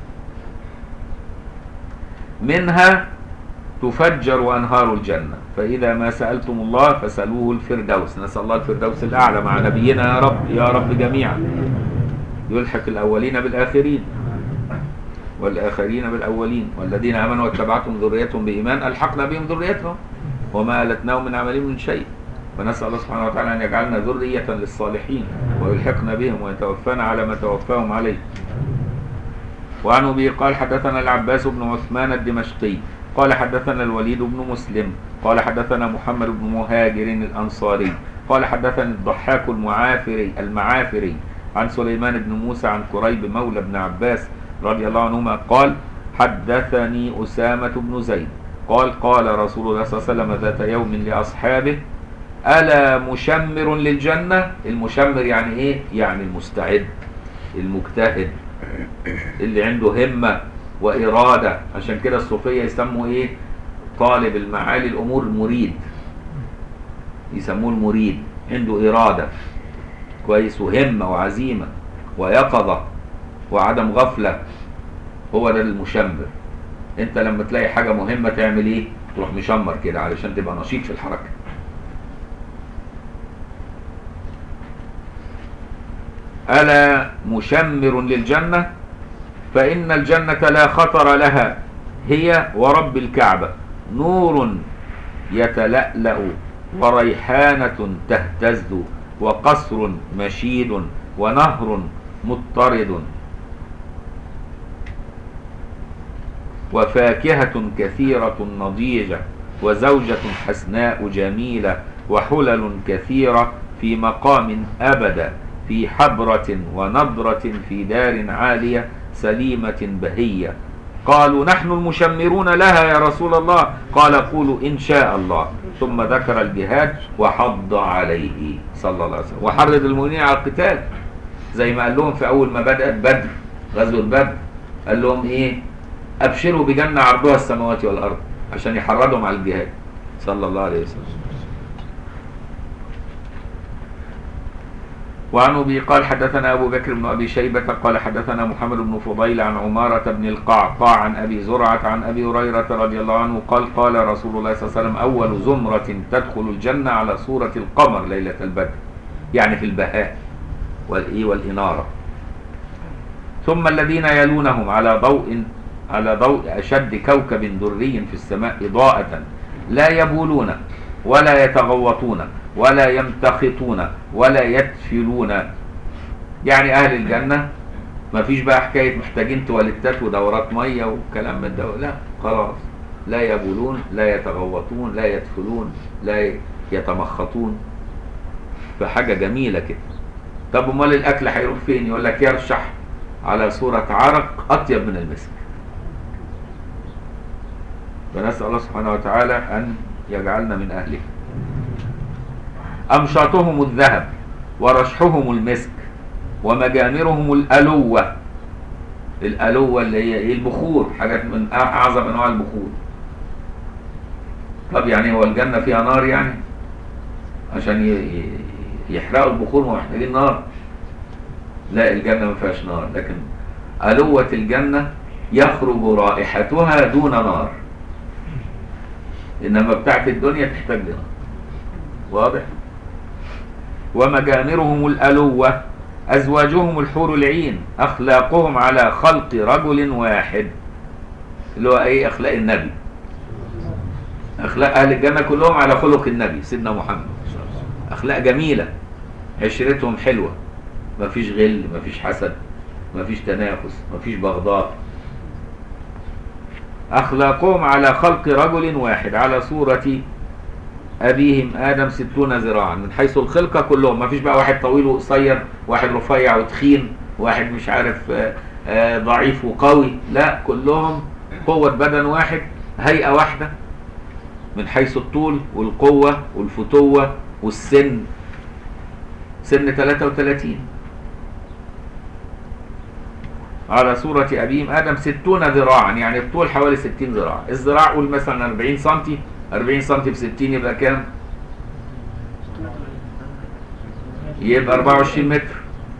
منها تفجر أنهار الجنة فإذا ما سألتم الله فسألوه الفردوس. نسأل الله الفردوس الأعلى مع نبينا يا رب يا رب جميعا، يلحق الأولين بالآخرين والآخرين بالأولين والذين آمنوا واتبعتهم ذريتهم بإيمان ألحقنا بهم ذريتهم وما ألتناهم من عملهم من شيء. فنسأل الله سبحانه وتعالى أن يجعلنا ذرية للصالحين ويلحقنا بهم ويتوفانا على ما توفاهم عليه. وعن أبي قال حدثنا العباس بن عثمان الدمشقي قال حدثنا الوليد بن مسلم قال حدثنا محمد بن مهاجر الأنصاري قال حدثني الضحاك المعافري المعافري عن سليمان بن موسى عن قريب مولى بن عباس رضي الله عنهما قال حدثني أسامة بن زيد قال قال رسول الله صلى الله عليه وسلم ذات يوم لأصحابه ألا مشمر للجنة. المشمر يعني إيه؟ يعني المستعد المجتهد اللي عنده همة وإرادة. عشان كده الصوفية يسموا إيه؟ طالب المعالي الأمور المريد، يسموه المريد، عنده إرادة كويس وهمة وعزيمة ويقظة وعدم غفلة، هو ده المشمر. انت لما تلاقي حاجة مهمة تعمل ايه؟ تروح مشمر كده علشان تبقى نشيط في الحركة. ألا مشمر للجنة فإن الجنة لا خطر لها، هي ورب الكعبة نور يتلألأ وريحانة تهتز وقصر مشيد ونهر مضطرد وفاكهة كثيرة نضيجة وزوجة حسناء جميلة وحلل كثيرة في مقام أبدا في حبرة ونضرة في دار عالية سليمة بهية. قالوا نحن المشمرون لها يا رسول الله. قال قولوا إن شاء الله. ثم ذكر الجهاد وحض عليه صلى الله عليه وسلم وحرض المؤمنين على القتال، زي ما قال لهم في أول ما بدأت بدر، غزوة بدر، قال لهم إيه؟ أبشروا بجنة عرضها السماوات والأرض، عشان يحرضهم على الجهاد صلى الله عليه وسلم. وعن أبي قال حدثنا أبو بكر بن أبي شيبة قال حدثنا محمد بن فضيل عن عمارة بن القعقاع عن أبي زرعة عن أبي هريرة رضي الله عنه قال قال رسول الله صلى الله عليه وسلم أول زمرة تدخل الجنة على صورة القمر ليلة البدر، يعني في البهاء والإنارة، ثم الذين يلونهم على ضوء على ضوء أشد كوكب دري في السماء إضاءة لا يبولون ولا يتغوطون ولا يمتخطون ولا يتفلون. يعني أهل الجنة ما فيش بقى حكاية محتاجين تواليتات ودورات مية وكلام من ده، لا خلاص، لا يبولون لا يتغوطون لا يتفلون لا يتمخطون، فحاجة جميلة كده. طب امال الأكل هيروح فين؟ يقول لك يرشح على صورة عرق أطيب من المسك. فنسأل الله سبحانه وتعالى أن يجعلنا من أهله. أمشاطهم الذهب ورشحهم المسك ومجامرهم الألوة. الألوة اللي هي البخور، حاجات من أعظم أنواع البخور. طب يعني هو الجنة فيها نار يعني؟ عشان يحرقوا البخور ما محتاجين نار؟ لا، الجنة ما فيهاش نار، لكن ألوة الجنة يخرج رائحتها دون نار، إنما بتاعت الدنيا تحتاج لنار. واضح؟ ومجامرهم الألوة أزواجهم الحور العين أخلاقهم على خلق رجل واحد، اللي هو أي أخلاق النبي. أخلاق أهل الجنة كلهم على خلق النبي سيدنا محمد، أخلاق جميلة، عشرتهم حلوة، ما فيش غل، ما فيش حسد، ما فيش تنافس، ما فيش بغضاء. أخلاقهم على خلق رجل واحد على صورة أبيهم آدم ستون ذراعا من حيث الخلقة كلهم، ما فيش بقى واحد طويل وقصير، واحد رفيع وتخين، واحد مش عارف ضعيف وقوي، لا، كلهم قوة بدن واحد، هيئة واحدة من حيث الطول والقوة والفتوة والسن، سن ثلاثة وثلاثين على صورة أبيهم آدم ستون ذراعا، يعني الطول حوالي ستين ذراع. الذراع قول مثلا أربعين سنتي، أربعين سنتي في ستين يبقى كام؟ يبقى أربعة وعشرين متر،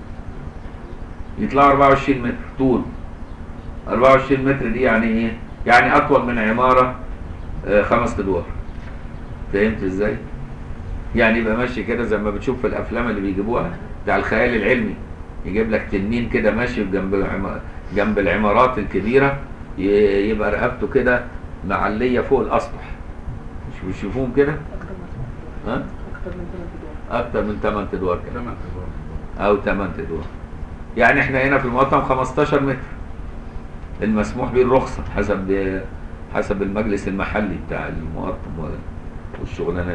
يطلع أربعة وعشرين متر طول. أربعة وعشرين متر دي يعني ايه؟ يعني أطول من عمارة آه خمس أدوار. فهمت ازاي؟ يعني يبقى ماشي كده زي ما بتشوف في الأفلام اللي بيجيبوها بتاع الخيال العلمي، يجيب لك تنين كده ماشي جنب جنب العمارات الكبيرة، يبقى رقبته كده معلية فوق الأسطح. مش بتشوفوهم كده؟ ها؟ أكتر من ثمانية أدوار كده أو ثمانية أدوار. يعني إحنا هنا في المقطم خمستاشر متر المسموح به الرخصة حسب حسب المجلس المحلي بتاع المقطم والشغلانات.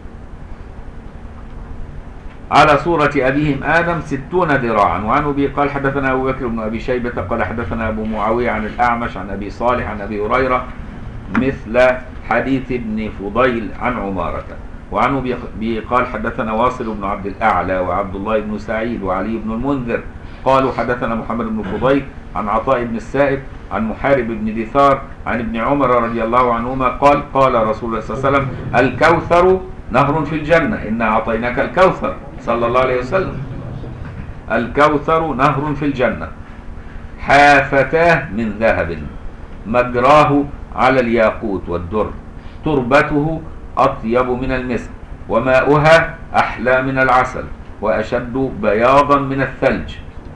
على صورة أبيهم آدم ستون ذراعا. وعن أبي قال حدثنا أبو بكر بن أبي شيبة قال حدثنا أبو معاوية عن الأعمش عن أبي صالح عن أبي هريرة مثل حديث ابن فضيل عن عمارة. وعنه به قال حدثنا واصل بن عبد الأعلى وعبد الله بن سعيد وعلي بن المنذر قالوا حدثنا محمد بن فضيل عن عطاء بن السائب عن محارب بن دثار عن ابن عمر رضي الله عنهما قال قال رسول الله صلى الله عليه وسلم الكوثر نهر في الجنة إنا أعطيناك الكوثر صلى الله عليه وسلم. الكوثر نهر في الجنة حافتاه من ذهب مجراه على الياقوت والدر تربته أطيب من المسك وماؤها أحلى من العسل وأشد بياضا من الثلج.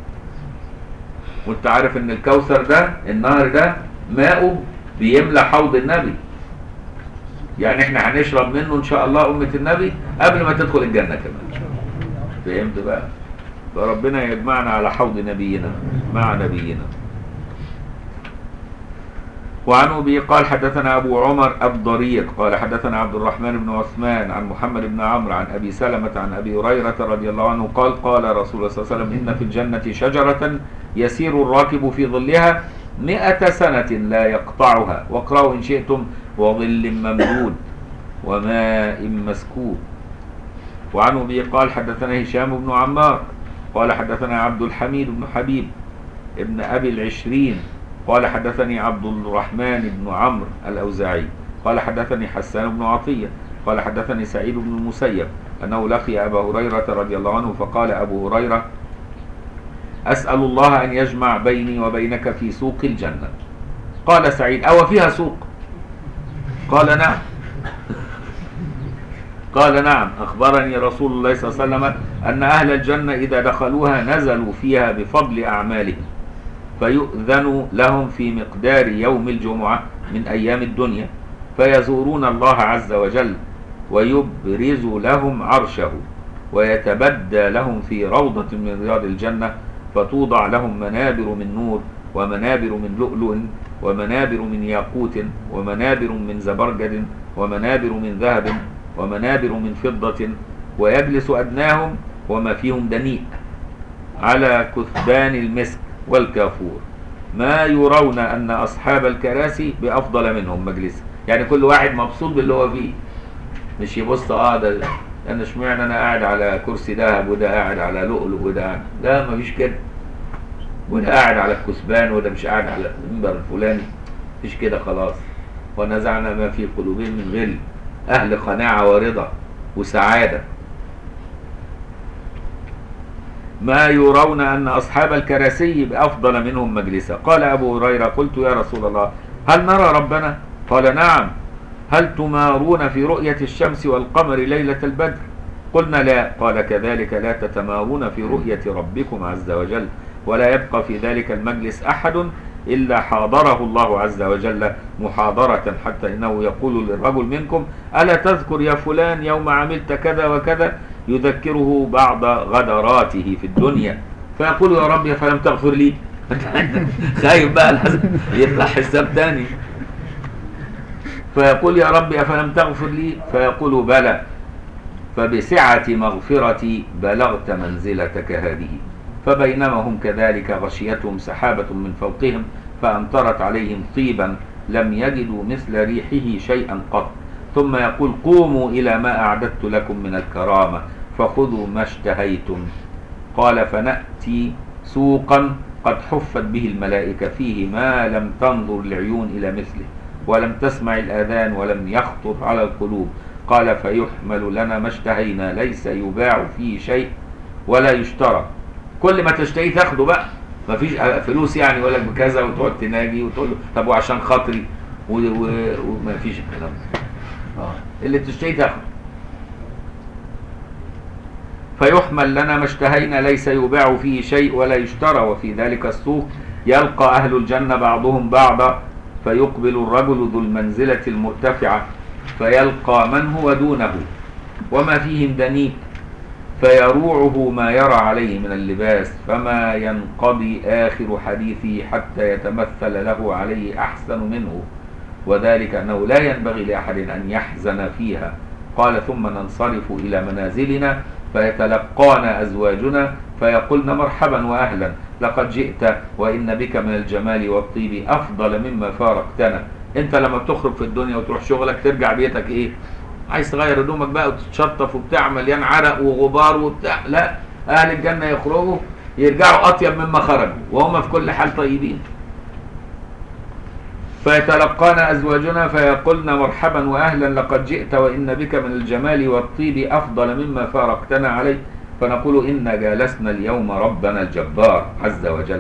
وانت عارف ان الكوثر ده النهر ده ماؤه بيملى حوض النبي، يعني احنا هنشرب منه ان شاء الله أمة النبي قبل ما تدخل الجنة كمان. فهمت بقى؟ فربنا يجمعنا على حوض نبينا مع نبينا. وعنه به قال حدثنا أبو عمر الضريق قال حدثنا عبد الرحمن بن عثمان عن محمد بن عمرو عن أبي سلمة عن أبي هريرة رضي الله عنه قال قال رسول الله صلى الله عليه وسلم إن في الجنة شجرة يسير الراكب في ظلها مئة سنة لا يقطعها واقرأوا إن شئتم وظل ممدود وماء مسكوب. وعنه به قال حدثنا هشام بن عمار قال حدثنا عبد الحميد بن حبيب ابن أبي العشرين قال حدثني عبد الرحمن بن عمرو الأوزاعي قال حدثني حسان بن عطية قال حدثني سعيد بن المسيب أنه لقي أبا هريرة رضي الله عنه فقال أبو هريرة أسأل الله أن يجمع بيني وبينك في سوق الجنة. قال سعيد أو فيها سوق؟ قال نعم. قال نعم أخبرني رسول الله صلى الله عليه وسلم أن أهل الجنة إذا دخلوها نزلوا فيها بفضل أعمالهم فيؤذن لهم في مقدار يوم الجمعة من أيام الدنيا فيزورون الله عز وجل ويبرز لهم عرشه ويتبدى لهم في روضة من رياض الجنة فتوضع لهم منابر من نور ومنابر من لؤلؤ ومنابر من ياقوت ومنابر من زبرجد ومنابر من ذهب ومنابر من فضة ويجلس أدناهم وما فيهم دنيء على كثبان المسك والكافور ما يرون أن أصحاب الكراسي بأفضل منهم مجلسا. يعني كل واحد مبسوط باللي هو فيه، مش يبص اه ده انا اشمعنى انا قاعد على كرسي ذهب وده قاعد على لؤلؤ وده قاعد، لا مفيش كده، وده قاعد على الكثبان وده مش قاعد على المنبر الفلاني، مفيش كده خلاص. ونزعنا ما في قلوبهم من غل، أهل قناعة ورضا وسعادة. ما يرون أن أصحاب الكراسي بأفضل منهم مجلسا. قال أبو هريرة قلت يا رسول الله هل نرى ربنا؟ قال نعم. هل تمارون في رؤية الشمس والقمر ليلة البدر؟ قلنا لا. قال كذلك لا تتمارون في رؤية ربكم عز وجل ولا يبقى في ذلك المجلس أحد إلا حاضره الله عز وجل محاضرة حتى إنه يقول للرجل منكم ألا تذكر يا فلان يوم عملت كذا وكذا، يذكره بعض غدراته في الدنيا فيقول يا رب فلم تغفر لي. خايف بقى يطلع حساب تاني، فيقول يا رب أفلم تغفر لي فيقول بلى فبسعة مغفرتي بلغت منزلتك هذه. فبينما هم كذلك غشيتهم سحابة من فوقهم فأمطرت عليهم طيبا لم يجدوا مثل ريحه شيئا قط، ثم يقول قوموا إلى ما أعددت لكم من الكرامة فخذوا ما اشتهيتم. قال فنأتي سوقا قد حفت به الملائكة فيه ما لم تنظر العيون إلى مثله ولم تسمع الآذان ولم يخطر على القلوب. قال فيحمل لنا ما اشتهينا ليس يباع فيه شيء ولا يشترى، كل ما تشتهي تاخده بقى، ما فيش فلوس يعني يقول لك بكذا وتقعد تناجي وتقول له طب وعشان خاطري وما فيش الكلام ده، اللي تشتهي تاخده. فيحمل لنا ما اشتهينا ليس يباع فيه شيء ولا يشترى. وفي ذلك السوق يلقى أهل الجنة بعضهم بعضا فيقبل الرجل ذو المنزلة المرتفعة فيلقى من هو دونه وما فيهم دنيء فيروعه ما يرى عليه من اللباس فما ينقضي آخر حديثه حتى يتمثل له عليه أحسن منه، وذلك أنه لا ينبغي لأحد أن يحزن فيها. قال ثم ننصرف إلى منازلنا فيتلقانا أزواجنا فيقولن مرحبا وأهلا لقد جئت وإن بك من الجمال والطيب أفضل مما فارقتنا. أنت لما بتخرج في الدنيا وتروح شغلك ترجع بيتك إيه؟ عايز تغير هدومك بقى وتتشطف وبتاع مليان عرق وغبار وبتاع، لا، اهل الجنه يخرجوا يرجعوا اطيب مما خرجوا وهم في كل حال طيبين. فيتلقان ازواجنا فيقولن مرحبا واهلا لقد جئت وان بك من الجمال والطيب افضل مما فارقتنا عليه، فنقول إنا جالسنا اليوم ربنا الجبار عز وجل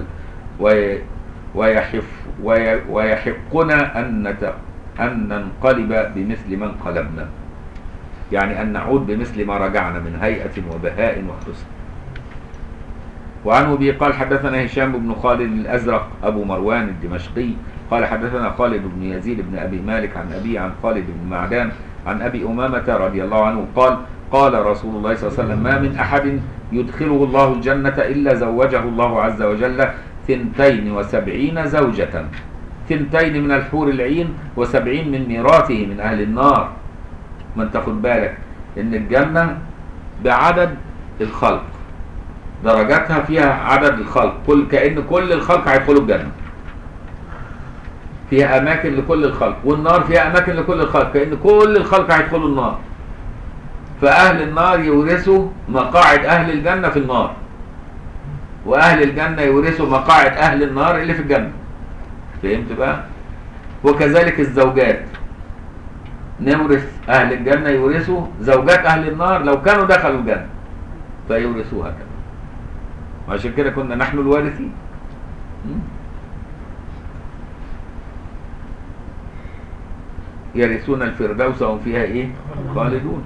ويحف ويحقنا أن أن ننقلب بمثل ما انقلبنا، يعني أن نعود بمثل ما رجعنا من هيئة وبهاء وحسن. وعن أبي قال حدثنا هشام بن خالد الأزرق أبو مروان الدمشقي قال حدثنا خالد بن يزيد بن أبي مالك عن أبي عن خالد بن معدان عن أبي أمامة رضي الله عنه قال قال رسول الله صلى الله عليه وسلم ما من أحد يدخله الله الجنة إلا زوجه الله عز وجل ثنتين وسبعين زوجة، ثنتين من الحور العين وسبعين من ميراثه من أهل النار. من تاخد بالك إن الجنة بعدد الخلق، درجاتها فيها عدد الخلق، كل كأن كل الخلق هيدخلوا الجنة، فيها أماكن لكل الخلق، والنار فيها أماكن لكل الخلق، كأن كل الخلق هيدخلوا النار. فأهل النار يورثوا مقاعد أهل الجنة في النار، وأهل الجنة يورثوا مقاعد أهل النار اللي في الجنة. فهمت بقى؟ وكذلك الزوجات، نورث أهل الجنة يورثوا زوجات أهل النار لو كانوا دخلوا الجنة فيورثوها كمان. وعشان كده كنا نحن الوارثين. يرثون الفردوس وهم فيها إيه؟ خالدون.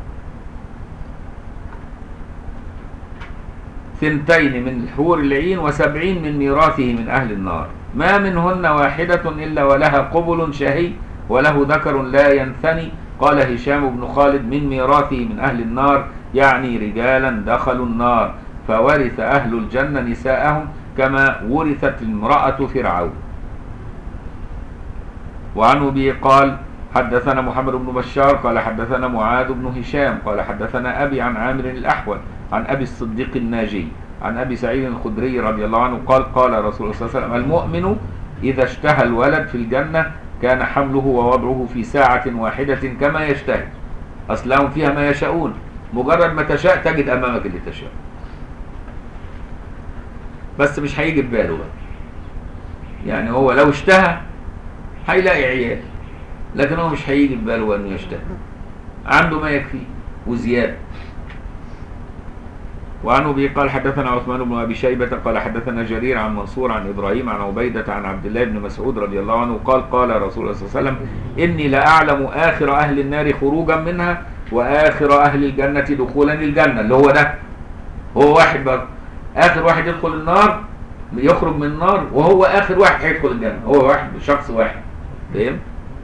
ثنتين من الحور العين وسبعين من ميراثه من أهل النار، ما منهن واحدة إلا ولها قبل شهي وله ذكر لا ينثني. قال هشام بن خالد من ميراثه من أهل النار يعني رجالا دخلوا النار فورث أهل الجنة نساءهم كما ورثت امرأة فرعون. وعنه به قال حدثنا محمد بن بشار قال حدثنا معاذ بن هشام قال حدثنا أبي عن عامر الأحول عن أبي الصديق الناجي عن أبي سعيد الخدري رضي الله عنه قال قال رسول الله صلى الله عليه وسلم المؤمن إذا اشتهى الولد في الجنة كان حمله ووضعه في ساعة واحدة كما يشتهي. أصلهم فيها ما يشاءون، مجرد ما تشاء تجد أمامك اللي تشاء، بس مش هيجي في باله بقى. يعني هو لو اشتهى هيلاقي عيال، لكن هو مش هيجي في باله أنه يشتهي، عنده ما يكفي وزيادة. وعنه به قال حدثنا عثمان بن أبي شيبة قال حدثنا جرير عن منصور عن إبراهيم عن عبيدة عن عبد الله بن مسعود رضي الله عنه قال قال رسول الله صلى الله عليه وسلم إني لأعلم آخر أهل النار خروجا منها وآخر أهل الجنة دخولا الجنة. اللي هو ده، هو واحد بقى آخر واحد يدخل النار يخرج من النار، وهو آخر واحد هيدخل الجنة، هو واحد شخص واحد. فاهم؟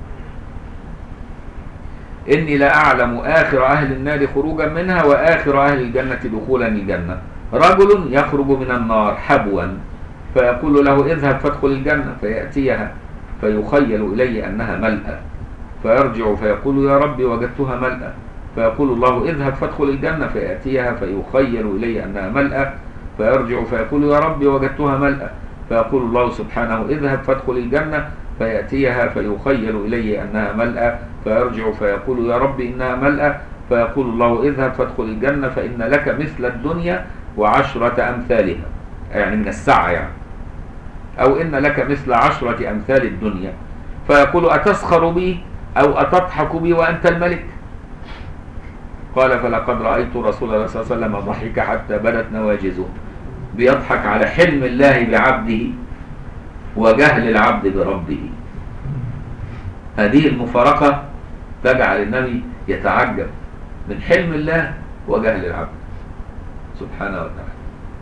إني لأعلم آخر أهل النار خروجا منها وآخر أهل الجنة دخولا الجنة رجل يخرج من النار حبوا فيقول له اذهب فادخل الجنة فيأتيها فيخيل إليه أنها ملأة فيرجع فيقول يا ربي وجدتها ملأة فيقول الله اذهب فادخل الجنة فيأتيها فيخيل إليه أنها ملأة فيرجع فيقول يا ربي وجدتها ملأة فيقول الله سبحانه اذهب فادخل الجنة فيأتيها فيخيل إليه أنها ملأة فيرجع فيقول يا رب إنها ملأة فيقول الله اذهب فادخل الجنة فإن لك مثل الدنيا وعشرة أمثالها، يعني من الساعة يعني، أو إن لك مثل عشرة أمثال الدنيا. فيقول أتسخر بي أو أتضحك بي وأنت الملك؟ قال فلقد رأيت رسول الله صلى الله عليه وسلم ضحك حتى بدت نواجذه، بيضحك على حلم الله بعبده وجهل العبد بربه. هذه المفارقة تجعل النبي يتعجب من حلم الله وجهل العبد سبحانه وتعالى.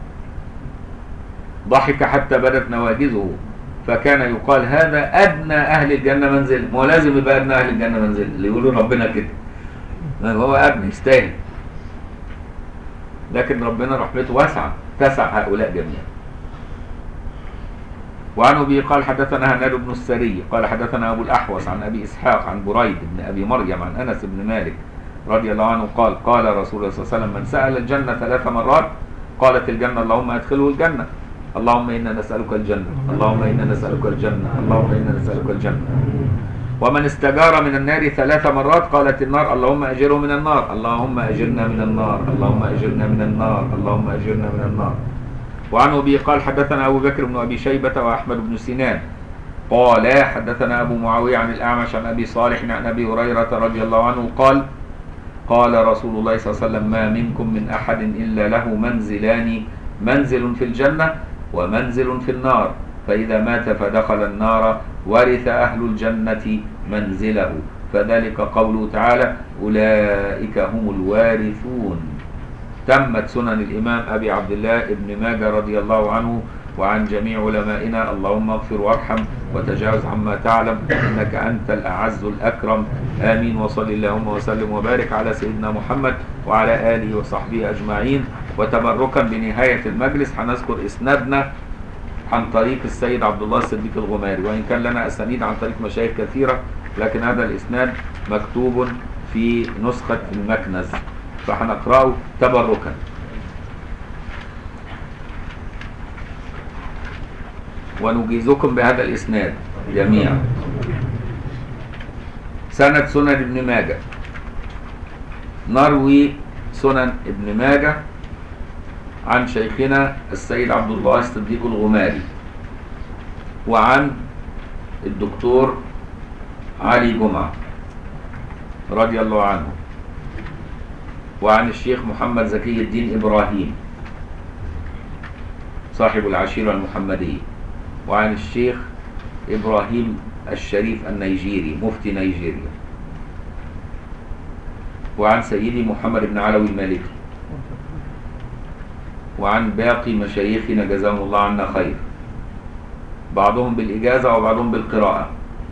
ضحك حتى بدت نواجذه فكان يقال هذا أدنى أهل الجنة منزل. ما هو لازم يبقى أدنى أهل الجنة منزل اللي يقولوا ربنا كده، هو أدنى يستاهل، لكن ربنا رحمته واسعة تسع هؤلاء جميعا. وعنه به قال حدثنا هناد بن السري قال حدثنا أبو الأحوص عن أبي إسحاق عن بريد بن أبي مريم عن أنس بن مالك رضي الله عنه قال قال رسول الله صلى الله عليه وسلم من سأل الجنة ثلاث مرات قالت الجنة اللهم أدخله الجنة، اللهم إنا نسألك الجنة، اللهم إنا نسألك الجنة، اللهم إنا نسألك الجنة. ومن استجار من النار ثلاث مرات قالت النار اللهم أجره من النار، اللهم أجرنا من النار، اللهم أجرنا من النار، اللهم أجرنا من النار. وعن أبي قال حدثنا أبو بكر بن أبي شيبة وأحمد بن سنان قال حدثنا أبو معاوية عن الأعمش عن أبي صالح عن أبي هريرة رضي الله عنه قال قال رسول الله صلى الله عليه وسلم ما منكم من أحد إلا له منزلان، منزل في الجنة ومنزل في النار، فإذا مات فدخل النار ورث أهل الجنة منزله، فذلك قوله تعالى أولئك هم الوارثون. تمت سنن الإمام أبي عبد الله ابن ماجه رضي الله عنه وعن جميع علمائنا. اللهم اغفر وارحم وتجاوز عما تعلم إنك أنت الأعز الأكرم. آمين. وصل اللهم وسلم وبارك على سيدنا محمد وعلى آله وصحبه أجمعين. وتبركا بنهاية المجلس هنذكر إسنادنا عن طريق السيد عبد الله الصديق الغماري، وإن كان لنا أسانيد عن طريق مشايخ كثيرة، لكن هذا الإسناد مكتوب في نسخة المكنز فهنقرأه تبركا. ونجيزكم بهذا الإسناد جميعا. سند سنن ابن ماجه. نروي سنن ابن ماجه عن شيخنا السيد عبد الله الصديق الغماري، وعن الدكتور علي جمعة رضي الله عنه، وعن الشيخ محمد زكي الدين إبراهيم صاحب العشيرة المحمدية، وعن الشيخ إبراهيم الشريف النيجيري مفتي نيجيريا، وعن سيدي محمد بن علوي المالكي، وعن باقي مشايخنا جزاهم الله عنا خير، بعضهم بالإجازة وبعضهم بالقراءة.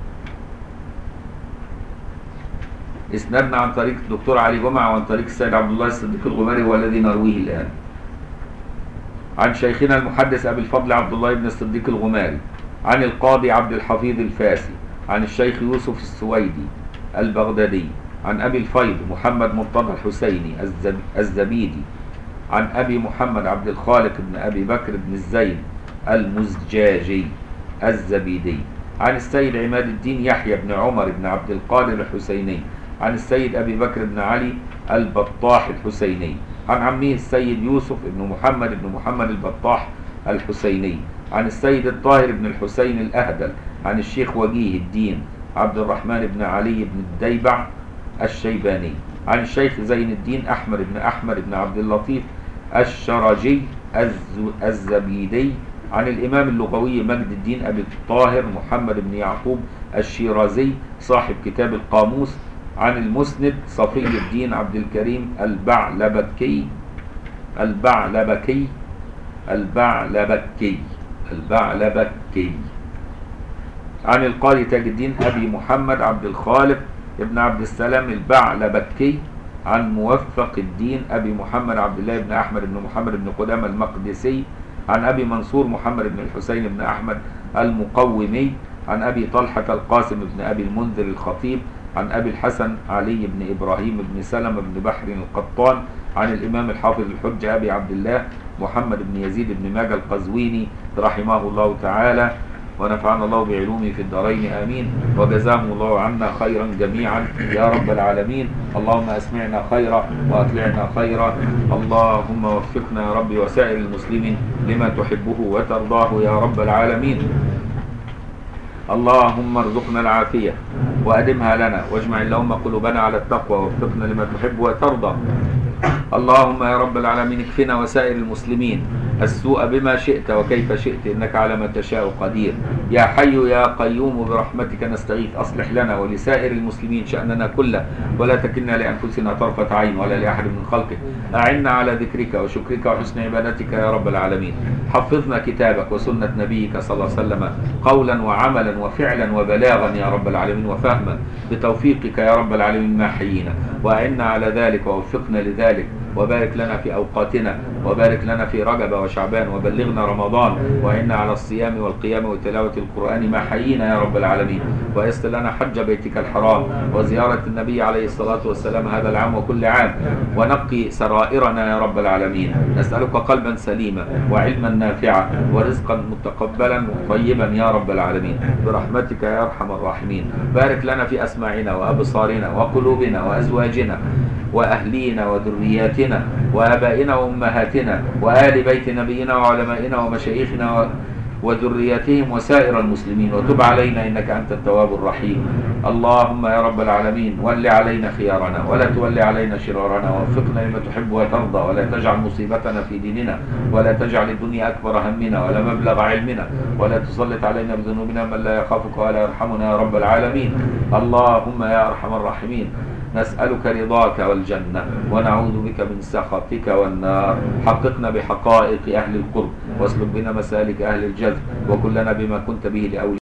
اسندنا عن طريق الدكتور علي جمعة وعن طريق السيد عبد الله الصديق الغماري هو الذي نرويه الآن. عن شيخنا المحدث أبي الفضل عبد الله بن الصديق الغماري، عن القاضي عبد الحفيظ الفاسي، عن الشيخ يوسف السويدي البغدادي، عن أبي الفيض محمد مرتضى الحسيني الزبيدي، عن أبي محمد عبد الخالق بن أبي بكر بن الزين المزجاجي الزبيدي، عن السيد عماد الدين يحيى بن عمر بن عبد القادر الحسيني، عن السيد أبي بكر بن علي البطاح الحسيني، عن عمه السيد يوسف بن محمد بن محمد البطاح الحسيني، عن السيد الطاهر بن الحسين الأهدل، عن الشيخ وجيه الدين عبد الرحمن بن علي بن الديبع الشيباني، عن الشيخ زين الدين أحمد بن أحمد بن عبد اللطيف الشرجي الزبيدي، عن الإمام اللغوي مجد الدين أبي الطاهر محمد بن يعقوب الشيرازي صاحب كتاب القاموس، عن المسند صفي الدين عبد الكريم البعلبكي البعلبكي البعلبكي البعلبكي، عن القاضي تاج الدين أبي محمد عبد الخالق ابن عبد السلام البعلبكي، عن موفق الدين أبي محمد عبد الله بن أحمد بن محمد بن قدامة المقدسي، عن أبي منصور محمد بن الحسين بن أحمد المقومي، عن أبي طلحة القاسم بن أبي المنذر الخطيب، عن أبي الحسن علي بن إبراهيم بن سلمة بن بحر القطان، عن الإمام الحافظ الحجة أبي عبد الله محمد بن يزيد بن ماجه القزويني رحمه الله تعالى، ونفعنا الله بعلومه في الدارين آمين، وجزاهم الله عنا خيرا جميعا يا رب العالمين. اللهم أسمعنا خيرا وأطلعنا خيرا، اللهم وفقنا يا رب وسائر المسلمين لما تحبه وترضاه يا رب العالمين. اللهم ارزقنا العافية وأدمها لنا، واجمع اللهم قلوبنا على التقوى، ووفقنا لما تحب وترضى. اللهم يا رب العالمين اكفنا وسائر المسلمين السوء بما شئت وكيف شئت، إنك على ما تشاء قدير. يا حي يا قيوم برحمتك نستغيث، أصلح لنا ولسائر المسلمين شأننا كله، ولا تكلنا لأنفسنا طرفة عين ولا لأحد من خلقك. أعنا على ذكرك وشكرك وحسن عبادتك يا رب العالمين. حفظنا كتابك وسنة نبيك صلى الله عليه وسلم قولا وعملا وفعلا وبلاغا يا رب العالمين، وفهما بتوفيقك يا رب العالمين ما حيينا، وأعنا على ذلك ووفقنا لذلك، وبارك لنا في أوقاتنا، وبارك لنا في رجب وشعبان، وبلغنا رمضان، وإنا على الصيام والقيام وتلاوة القرآن ما حيينا يا رب العالمين، ويسر لنا حج بيتك الحرام وزيارة النبي عليه الصلاة والسلام هذا العام وكل عام، ونقي سرائرنا يا رب العالمين. نسألك قلبا سليما وعلما نافعا ورزقا متقبلا طيبا يا رب العالمين برحمتك يا أرحم الراحمين. بارك لنا في أسماعنا وأبصارنا وقلوبنا وأزواجنا وأهلينا وذرياتنا وآبائنا وأمهاتنا وآل بيت نبينا وعلمائنا ومشايخنا و... وذرياتهم وسائر المسلمين، وتب علينا إنك أنت التواب الرحيم. اللهم يا رب العالمين ول علينا خيارنا ولا تول علينا شرارنا، ووفقنا لما تحب وترضى، ولا تجعل مصيبتنا في ديننا، ولا تجعل الدنيا أكبر همنا ولا مبلغ علمنا، ولا تسلط علينا بذنوبنا من لا يخافك ولا يرحمنا يا رب العالمين. اللهم يا أرحم الراحمين نسألك رضاك والجنة ونعوذ بك من سخطك والنار. حققنا بحقائق أهل القرب واسلك بنا مسالك أهل الجذب، وكلنا بما كنت به لأولياء